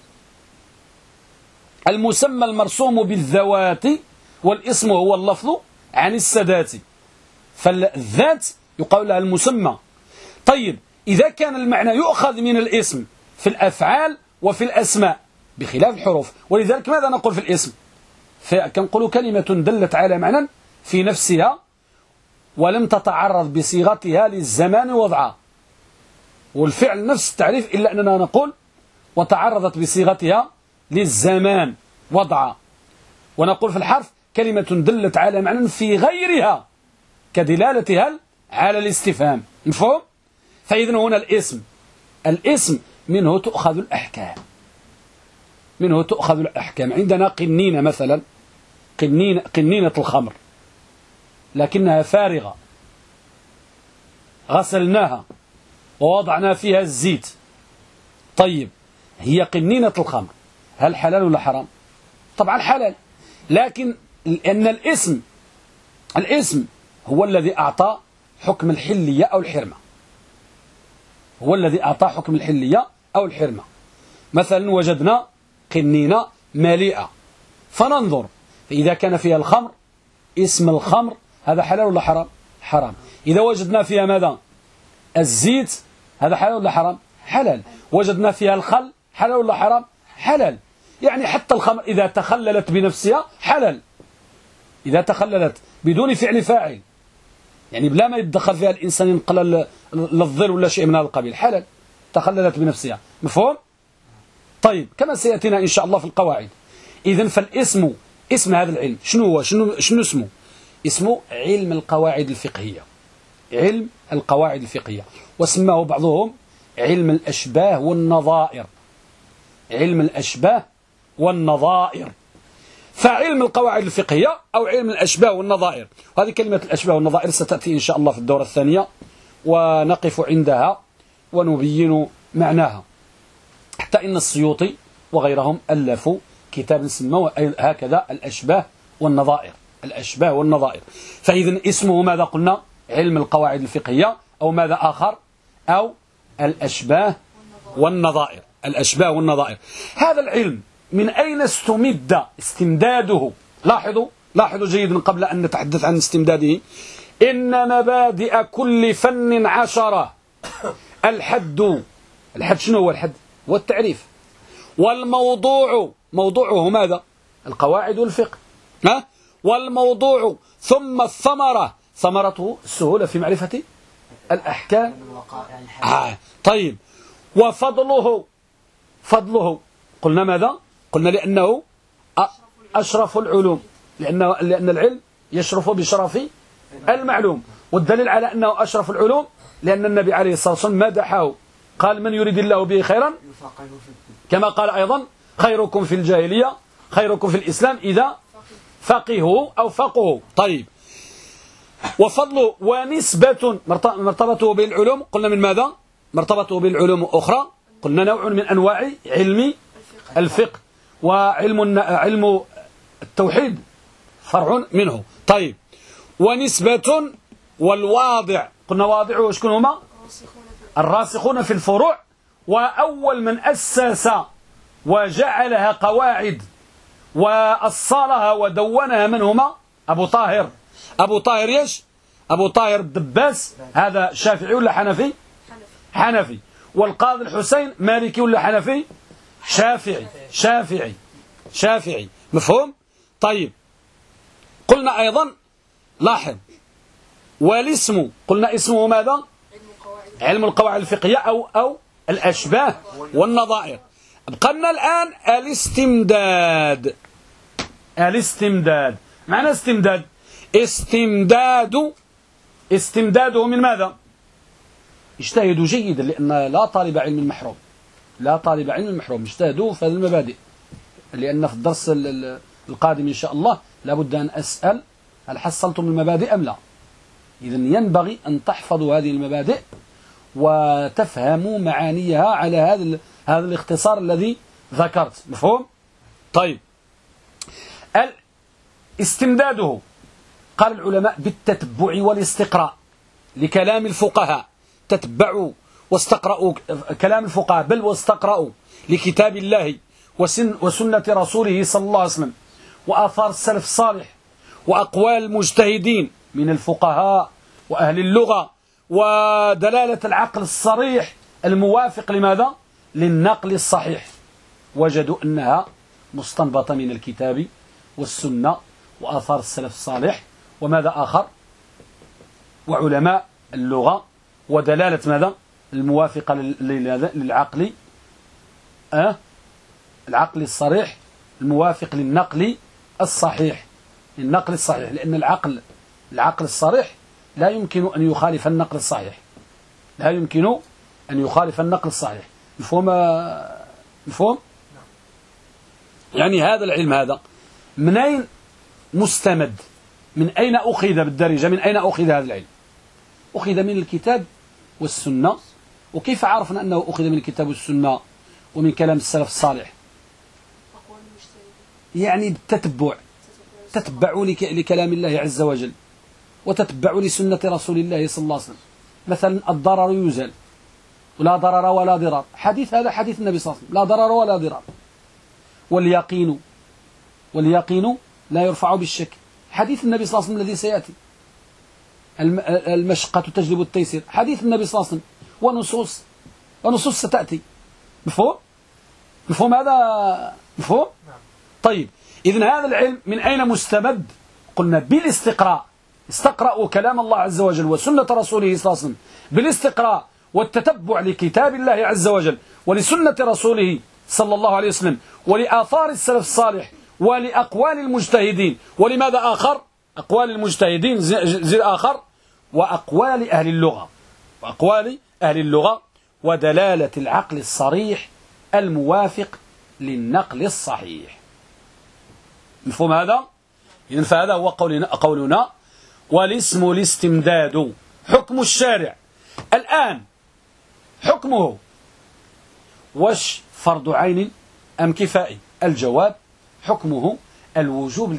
المسمى المرسوم بالذوات، والاسم هو اللفظ عن السادات. فالذات يقال لها المسمى. طيب إذا كان المعنى يؤخذ من الاسم في الأفعال وفي الأسماء بخلاف الحروف. ولذلك ماذا نقول في الاسم؟ كنقول كلمة دلت على معنى في نفسها ولم تتعرض بصيغتها للزمان وضعها، والفعل نفس التعريف، إلا أننا نقول وتعرضت بصيغتها للزمان وضعها. ونقول في الحرف كلمة دلت على معنى في غيرها كدلالتها على الاستفهام. مفهوم؟ فإذن هنا الاسم منه تؤخذ الأحكام، منه تؤخذ الأحكام. عندنا قنينة مثلا، قنينة الخمر لكنها فارغة، غسلناها ووضعنا فيها الزيت. طيب هي قنينة الخمر، هل حلال ولا حرام؟ طبعا حلال، لكن لأن الاسم هو الذي أعطى حكم الحلية أو الحرمة، هو الذي أعطى حكم الحلية أو الحرمة. مثلا وجدنا قنينة مليئة فننظر، فإذا كان فيها الخمر، اسم الخمر هذا حلال ولا حرام؟ حرام. إذا وجدنا فيها ماذا؟ الزيت، هذا حلال ولا حرام؟ حلال. وجدنا فيها الخل، حلال ولا حرام؟ حلال. يعني حتى الخمر إذا تخللت بنفسها حلال، إذا تخللت بدون فعل فاعل، يعني بلا ما يتدخل فيها الإنسان ينقل للظل ولا شيء من هذا القبيل، حلال، تخللت بنفسها. مفهوم؟ طيب كما سيأتينا إن شاء الله في القواعد. إذن فالاسم، اسم هذا العلم شنو هو؟ شنو اسمه؟ اسمه علم القواعد الفقهية، علم القواعد الفقهية، وسماه بعضهم علم الأشباه والنظائر، علم الأشباه والنظائر. فعلم القواعد الفقهية أو علم الأشباه والنظائر، وهذه كلمة الأشباه والنظائر ستأتي إن شاء الله في الدورة الثانية ونقف عندها ونبين معناها. حتى إن السيوطي وغيرهم ألفوا كتاب سموه هكذا الأشباه والنظائر، الأشباه والنظائر. فإذن اسمه ماذا قلنا؟ علم القواعد الفقهية، أو ماذا آخر؟ أو الأشباه والنظائر، الأشباه والنظائر. هذا العلم من أين استمد استمداده؟ لاحظوا جيدا قبل أن نتحدث عن استمداده. إن مبادئ كل فن 10. الحد شنو هو الحد؟ هو التعريف. والموضوع، موضوعه ماذا؟ القواعد والفقه. والموضوع، ثم الثمرة، ثمرته السهولة في معرفة الأحكام. طيب فضله قلنا ماذا؟ قلنا لأنه أشرف العلوم، لأن العلم يشرف بشرف المعلوم. والدليل على أنه أشرف العلوم لأن النبي عليه الصلاة والسلام مدحه، قال من يريد الله به خيرا، كما قال أيضا خيركم في الجاهلية خيركم في الإسلام إذا فقهوا أو فقهوا. طيب وفضله ونسبة مرتبطه بالعلوم، قلنا من ماذا؟ مرتبطه بالعلوم أخرى، قلنا نوع من أنواع علم الفقه، وعلم التوحيد فرع منه. طيب ونسبة والواضع، قلنا واضعه وشكون هما؟ الراسخون في الفروع. وأول من أسس وجعلها قواعد وأصالها ودونها من هما؟ أبو طاهر يش؟ أبو طاهر الدباس، هذا شافعي ولا حنفي؟ حنفي. والقاضي الحسين مالكي ولا حنفي؟ شافعي. مفهوم؟ طيب قلنا أيضا لاحظ والاسم قلنا اسمه ماذا؟ علم القواعد الفقهية أو الأشباه والنظائر. بقلنا الآن الاستمداد. معنى استمداده من ماذا؟ اجتهدوا جيدا، لأن لا طالب علم محروم. اجتهدوا في هذه المبادئ، لأن في الدرس القادم إن شاء الله لابد أن أسأل هل حصلتم المبادئ أم لا. إذن ينبغي أن تحفظوا هذه المبادئ وتفهموا معانيها على هذا الاختصار الذي ذكرت. مفهوم؟ طيب استمداده قال العلماء بالتتبع والاستقراء لكلام الفقهاء. تتبعوا واستقرأوا كلام الفقهاء، بل واستقرأوا لكتاب الله وسنة رسوله صلى الله عليه وسلم وآثار السلف الصالح وأقوال المجتهدين من الفقهاء وأهل اللغة ودلالة العقل الصريح الموافق لماذا؟ للنقل الصحيح. وجدوا أنها مستنبطة من الكتاب والسنة وآثار السلف الصالح وماذا آخر؟ وعلماء اللغة ودلالة ماذا؟ الموافقة للعقل العقل الصريح الموافق للنقل الصحيح. لأن العقل الصريح لا يمكن أن يخالف النقل الصحيح. مفهوم؟ يعني هذا العلم هذا من أين مستمد؟ من أين أخذ بالدرجة؟ من أين أخذ هذا العلم؟ أخذ من الكتاب والسنة. وكيف عرفنا أنه أخذ من الكتاب والسنة ومن كلام السلف الصالح؟ يعني بالتتبع. تتبعوا لكلام الله عز وجل وتتبعوا لسنة رسول الله صلى الله عليه وسلم. مثلا الضرر يزال ولا ضرر ولا ضرار، هذا حديث النبي صلى الله عليه وسلم، لا ضرر ولا ضرار. واليقين لا يرفع بالشك، حديث النبي صلى الله عليه وسلم الذي سيأتي. المشقة تجلب التيسير، حديث النبي صلى الله عليه وسلم. ونصوص ستأتي. مفهوم هذا؟ مفهوم؟ طيب إذن هذا العلم من أين مستمد؟ قلنا بالاستقراء. استقرأوا كلام الله عز وجل وسنة رسوله صلى الله عليه وسلم بالاستقراء والتتبع لكتاب الله عز وجل ولسنة رسوله صلى الله عليه وسلم ولآثار السلف الصالح ولأقوال المجتهدين. ولماذا آخر؟ أقوال المجتهدين زي آخر وأقوال أهل اللغة ودلالة العقل الصريح الموافق للنقل الصحيح. مفهوم هذا؟ إذن فهذا هو قولنا والاسم الاستمداد. حكم الشارع الآن حكمه وش فرض عين أم كفائي؟ الجواب حكمه الوجوب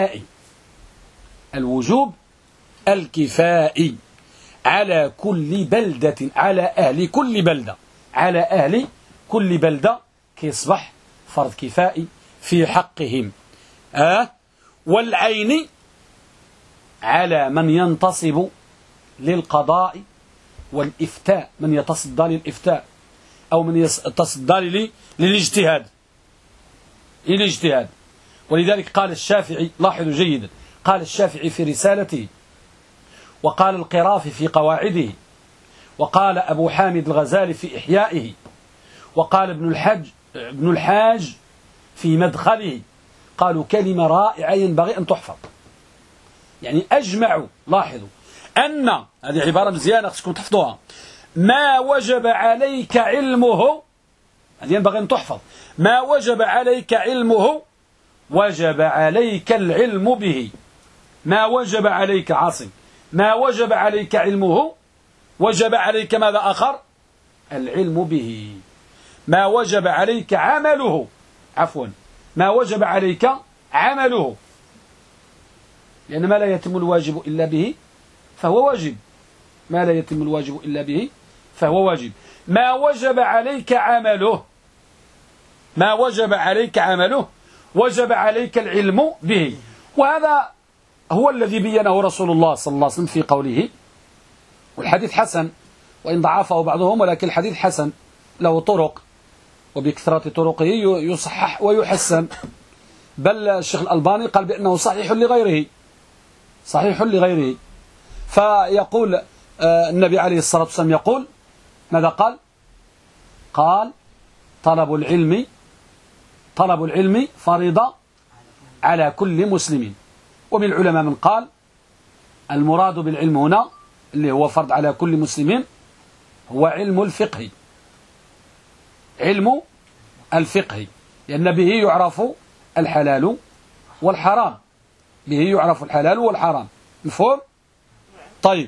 الكفائي على كل بلدة، على أهل كل بلدة كيصبح فرض كفائي في حقهم. والعين على من ينتصب للقضاء والإفتاء، من يتصدى للإفتاء أو من يتصدى للاجتهاد. ولذلك قال الشافعي، لاحظوا جيدا، قال الشافعي في رسالته، وقال القرافي في قواعده، وقال أبو حامد الغزالي في إحيائه، وقال ابن الحاج في مدخله، قالوا كلمة رائعة ينبغي أن تحفظ. يعني أجمعوا، لاحظوا أن هذه عبارة مزيانة خصكم تحفظوها، ما وجب عليك علمه، هذه ينبغي أن تحفظ، ما وجب عليك علمه وجب عليك العلم به. ما وجب عليك عاصم، ما وجب عليك علمه وجب عليك ماذا آخر؟ العلم به. ما وجب عليك عمله، عفوا ما وجب عليك عمله، لأن ما لا يتم الواجب إلا به فهو واجب. ما لا يتم الواجب إلا به فهو واجب. ما وجب عليك عمله، ما وجب عليك عمله وجب عليك العلم به. وهذا هو الذي بينه رسول الله صلى الله عليه وسلم في قوله، والحديث حسن وإن ضعفه بعضهم، ولكن الحديث حسن له طرق وبكثرة طرقه يصحح ويحسن. بل الشيخ الألباني قال بأنه صحيح لغيره، صحيح لغيره. فيقول النبي عليه الصلاة والسلام يقول ماذا قال؟ قال طلب العلم فريضة على كل مسلم. ومن العلماء من قال المراد بالعلم هنا اللي هو فرض على كل مسلم هو علم الفقه، علم الفقه، لأن به يعرف الحلال والحرام، به يعرف الحلال والحرام. مفهوم؟ طيب.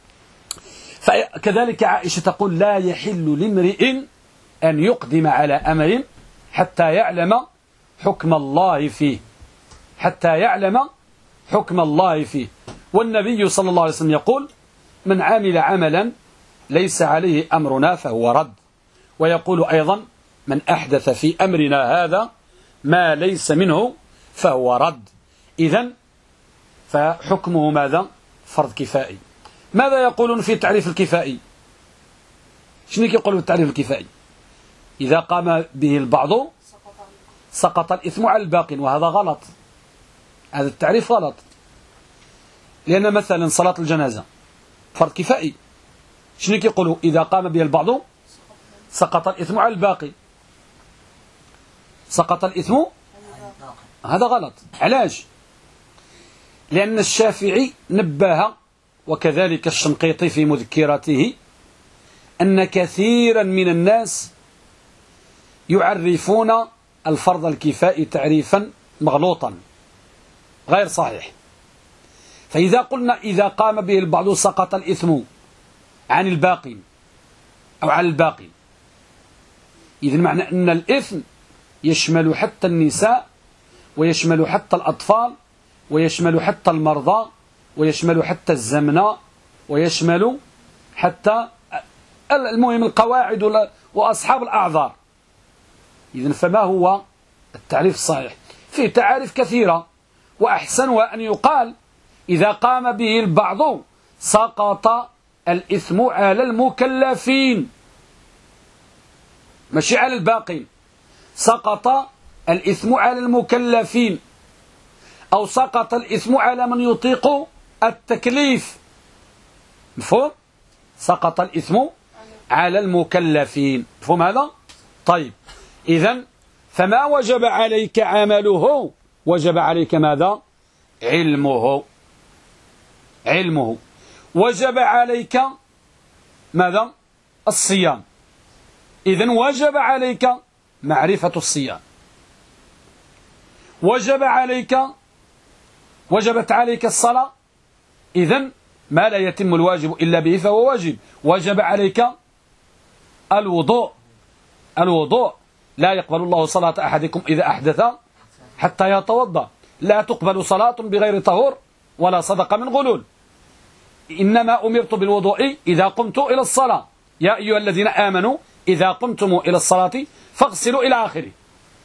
فكذلك عائشة تقول لا يحل لامرئ أن يقدم على أمر حتى يعلم حكم الله فيه، حتى يعلم حكم الله فيه. والنبي صلى الله عليه وسلم يقول من عمل عملا ليس عليه أمرنا فهو رد. ويقول أيضا من أحدث في أمرنا هذا ما ليس منه فهو رد. إذن فحكمه ماذا؟ فرض كفائي. ماذا يقولون في التعريف الكفائي؟ شنو يقولون في التعريف الكفائي؟ إذا قام به البعض سقط الإثم على الباقين، وهذا غلط، هذا التعريف غلط. لأن مثلا صلاة الجنازة فرض كفائي، شنو يقولوا؟ إذا قام به البعض سقط الإثم على الباقي، سقط الإثم، هذا غلط. علاش؟ لأن الشافعي نبه وكذلك الشنقيطي في مذكراته أن كثيرا من الناس يعرفون الفرض الكفائي تعريفا مغلوطا غير صحيح. فإذا قلنا إذا قام به البعض سقط الإثم عن الباقي أو على الباقي، إذن معنى أن الإثم يشمل حتى النساء، ويشمل حتى الأطفال، ويشمل حتى المرضى، ويشمل حتى الزمناء، ويشمل حتى المهم القواعد وأصحاب الأعذار. إذن فما هو التعريف الصحيح؟ فيه تعاريف كثيرة، وأحسنها أن يقال إذا قام به البعض سقط الإثم على المكلفين، ماشي على الباقين. سقط الإثم على المكلفين، أو سقط الإثم على من يطيق التكليف. مفهوم؟ سقط الإثم على المكلفين. مفهوم هذا؟ طيب. إذن فما وجب عليك عمله وجب عليك ماذا؟ علمه. علمه. وجب عليك ماذا؟ الصيام. إذن وجب عليك معرفة الصيام. وجبت عليك الصلاة. إذن ما لا يتم الواجب إلا به فهو واجب. وجب عليك الوضوء. لا يقبل الله صلاة أحدكم إذا أحدث حتى يتوضأ. لا تقبل صلاة بغير طهور ولا صدقة من غلول. إنما أمرت بالوضوء إذا قمت إلى الصلاة، يا أيها الذين آمنوا إذا قمتم إلى الصلاة فاغسلوا إلى آخره.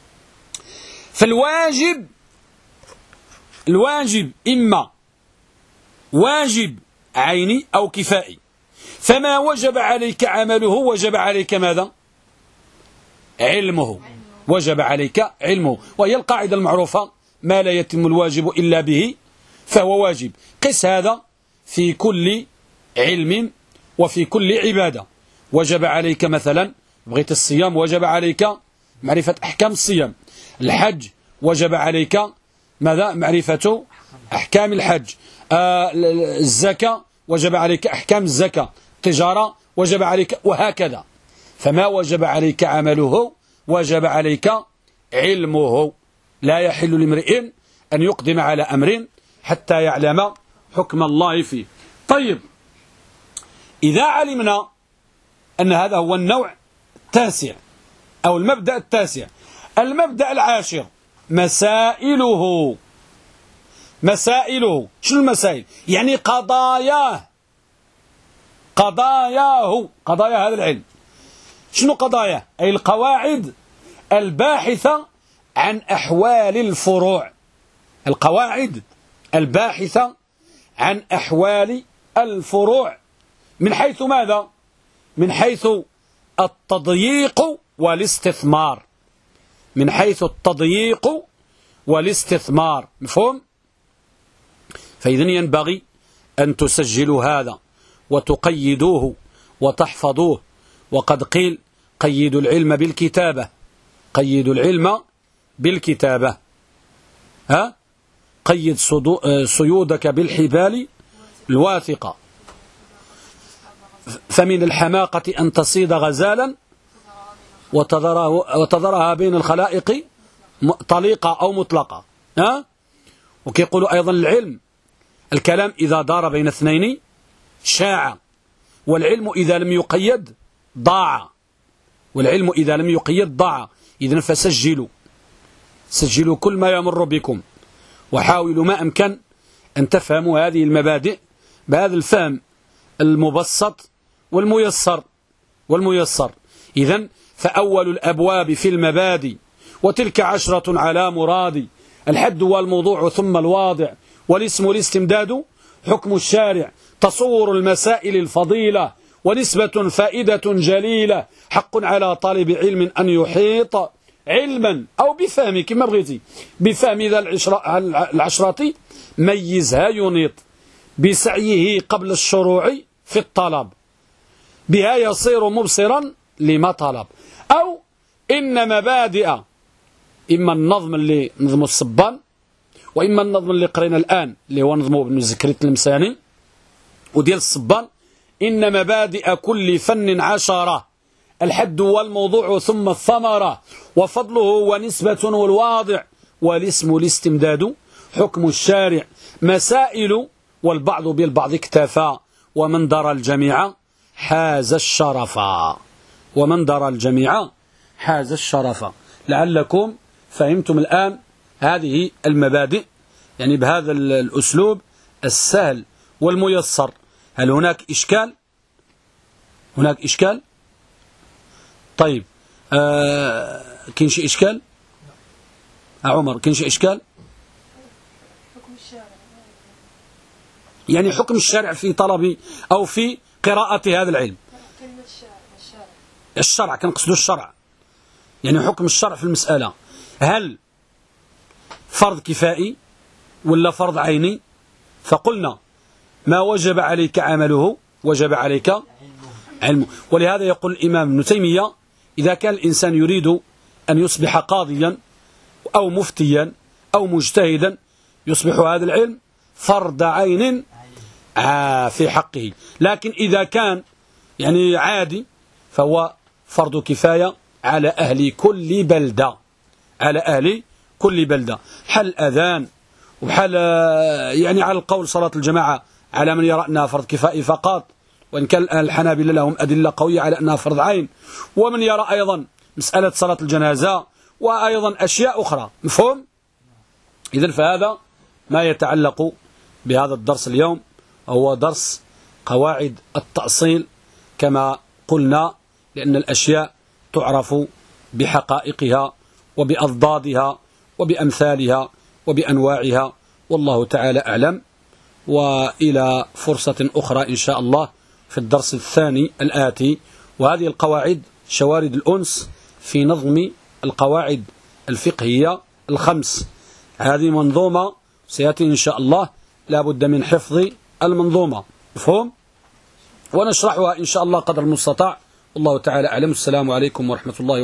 فالواجب إما واجب عيني أو كفائي. فما وجب عليك عمله وجب عليك ماذا؟ علمه. وجب عليك علمه، وهي القاعدة المعروفة ما لا يتم الواجب إلا به فهو واجب. قس هذا في كل علم وفي كل عبادة. وجب عليك مثلا بغيت الصيام وجب عليك معرفة أحكام الصيام. الحج وجب عليك ماذا؟ معرفة أحكام الحج. الزكاة وجب عليك أحكام الزكاة. التجارة وجب عليك، وهكذا. فما وجب عليك عمله وجب عليك علمه. لا يحل لامرئ أن يقدم على أمر حتى يعلم حكم الله فيه. طيب، إذا علمنا أن هذا هو النوع التاسع أو المبدأ التاسع، المبدأ العاشر مسائله. شنو المسائل؟ يعني قضاياه قضايا هذا العلم. شنو قضاياه؟ أي القواعد الباحثة عن أحوال الفروع. القواعد الباحثة عن أحوال الفروع من حيث ماذا؟ من حيث التضييق والاستثمار. من حيث التضييق والاستثمار. مفهوم؟ فإذا ينبغي أن تسجلوا هذا وتقيدوه وتحفظوه. وقد قيل قيدوا العلم بالكتابة، قيدوا العلم بالكتابة. قيد صيودك بالحبال الواثقة، فمن الحماقة أن تصيد غزالا وتذرها بين الخلائق طليقة أو مطلقة. وكيقولوا أيضا العلم، الكلام إذا دار بين اثنين شاع، والعلم إذا لم يقيد ضاع، والعلم إذا لم يقيد ضاع. إذن فسجلوا، سجلوا كل ما يمر بكم، وحاولوا ما أمكن أن تفهموا هذه المبادئ بهذا الفهم المبسط والميسر. إذن فأول الأبواب في المبادئ، وتلك 10 على مرادي. الحد والموضوع ثم الواضع، والاسم الاستمداد، حكم الشارع، تصور المسائل الفضيلة، ونسبة فائدة جليلة، حق على طالب علم أن يحيط علما أو بفهم كما بغيتي، بفهم ذا العشرة ميزها ينيط، بسعيه قبل الشروع في الطلب، بها يصير مبصرا لما طلب. أو إن مبادئ، إما النظم اللي نظمه الصبان، وإما النظم اللي قرينا الآن اللي هو نظمه ابن زكريت المساني وديال الصبان. إن مبادئ كل فن 10، الحد والموضوع ثم الثمرة، وفضله ونسبة والواضع، والاسم الاستمداد، حكم الشارع، مسائل، والبعض بالبعض اكتفى، ومن درى الجميع حاز الشرفا، ومن درى الجميع حاز الشرفا. لعلكم فهمتم الآن هذه المبادئ، يعني بهذا الأسلوب السهل والميسر. هل هناك إشكال؟ هناك إشكال؟ طيب، كاين شي إشكال؟ عمر كاين شي إشكال؟ يعني حكم الشارع في طلب أو في قراءة هذا العلم. الشرع كنقصدوا الشرع، يعني حكم الشرع في المسألة، هل فرض كفائي ولا فرض عيني؟ فقلنا ما وجب عليك عمله وجب عليك علمه. ولهذا يقول الإمام ابن تيمية إذا كان الإنسان يريد أن يصبح قاضيا أو مفتيا أو مجتهدا، يصبح هذا العلم فرض عين في حقه. لكن إذا كان يعني عادي فهو فرض كفاية على أهل كل بلدة، على أهل كل بلدة، حل أذان وحل يعني على القول صلاة الجماعة على من يرى أنها فرض كفائي فقط، وإن كان الحنابلة لهم أدلة قوية على أنها فرض عين، ومن يرى أيضا مسألة صلاة الجنازة وأيضا أشياء أخرى. مفهوم؟ إذن فهذا ما يتعلق بهذا الدرس اليوم، هو درس قواعد التأصيل كما قلنا، لأن الأشياء تعرف بحقائقها وبأضدادها وبأمثالها وبأنواعها، والله تعالى أعلم. وإلى فرصة أخرى إن شاء الله في الدرس الثاني الآتي. وهذه القواعد شوارد الأنس في نظم القواعد الفقهية الخمس. هذه منظومة سيأتي إن شاء الله، لا بد من حفظ المنظومة. مفهوم؟ ونشرحها إن شاء الله قدر المستطاع، والله تعالى أعلم. السلام عليكم ورحمة الله وبركاته.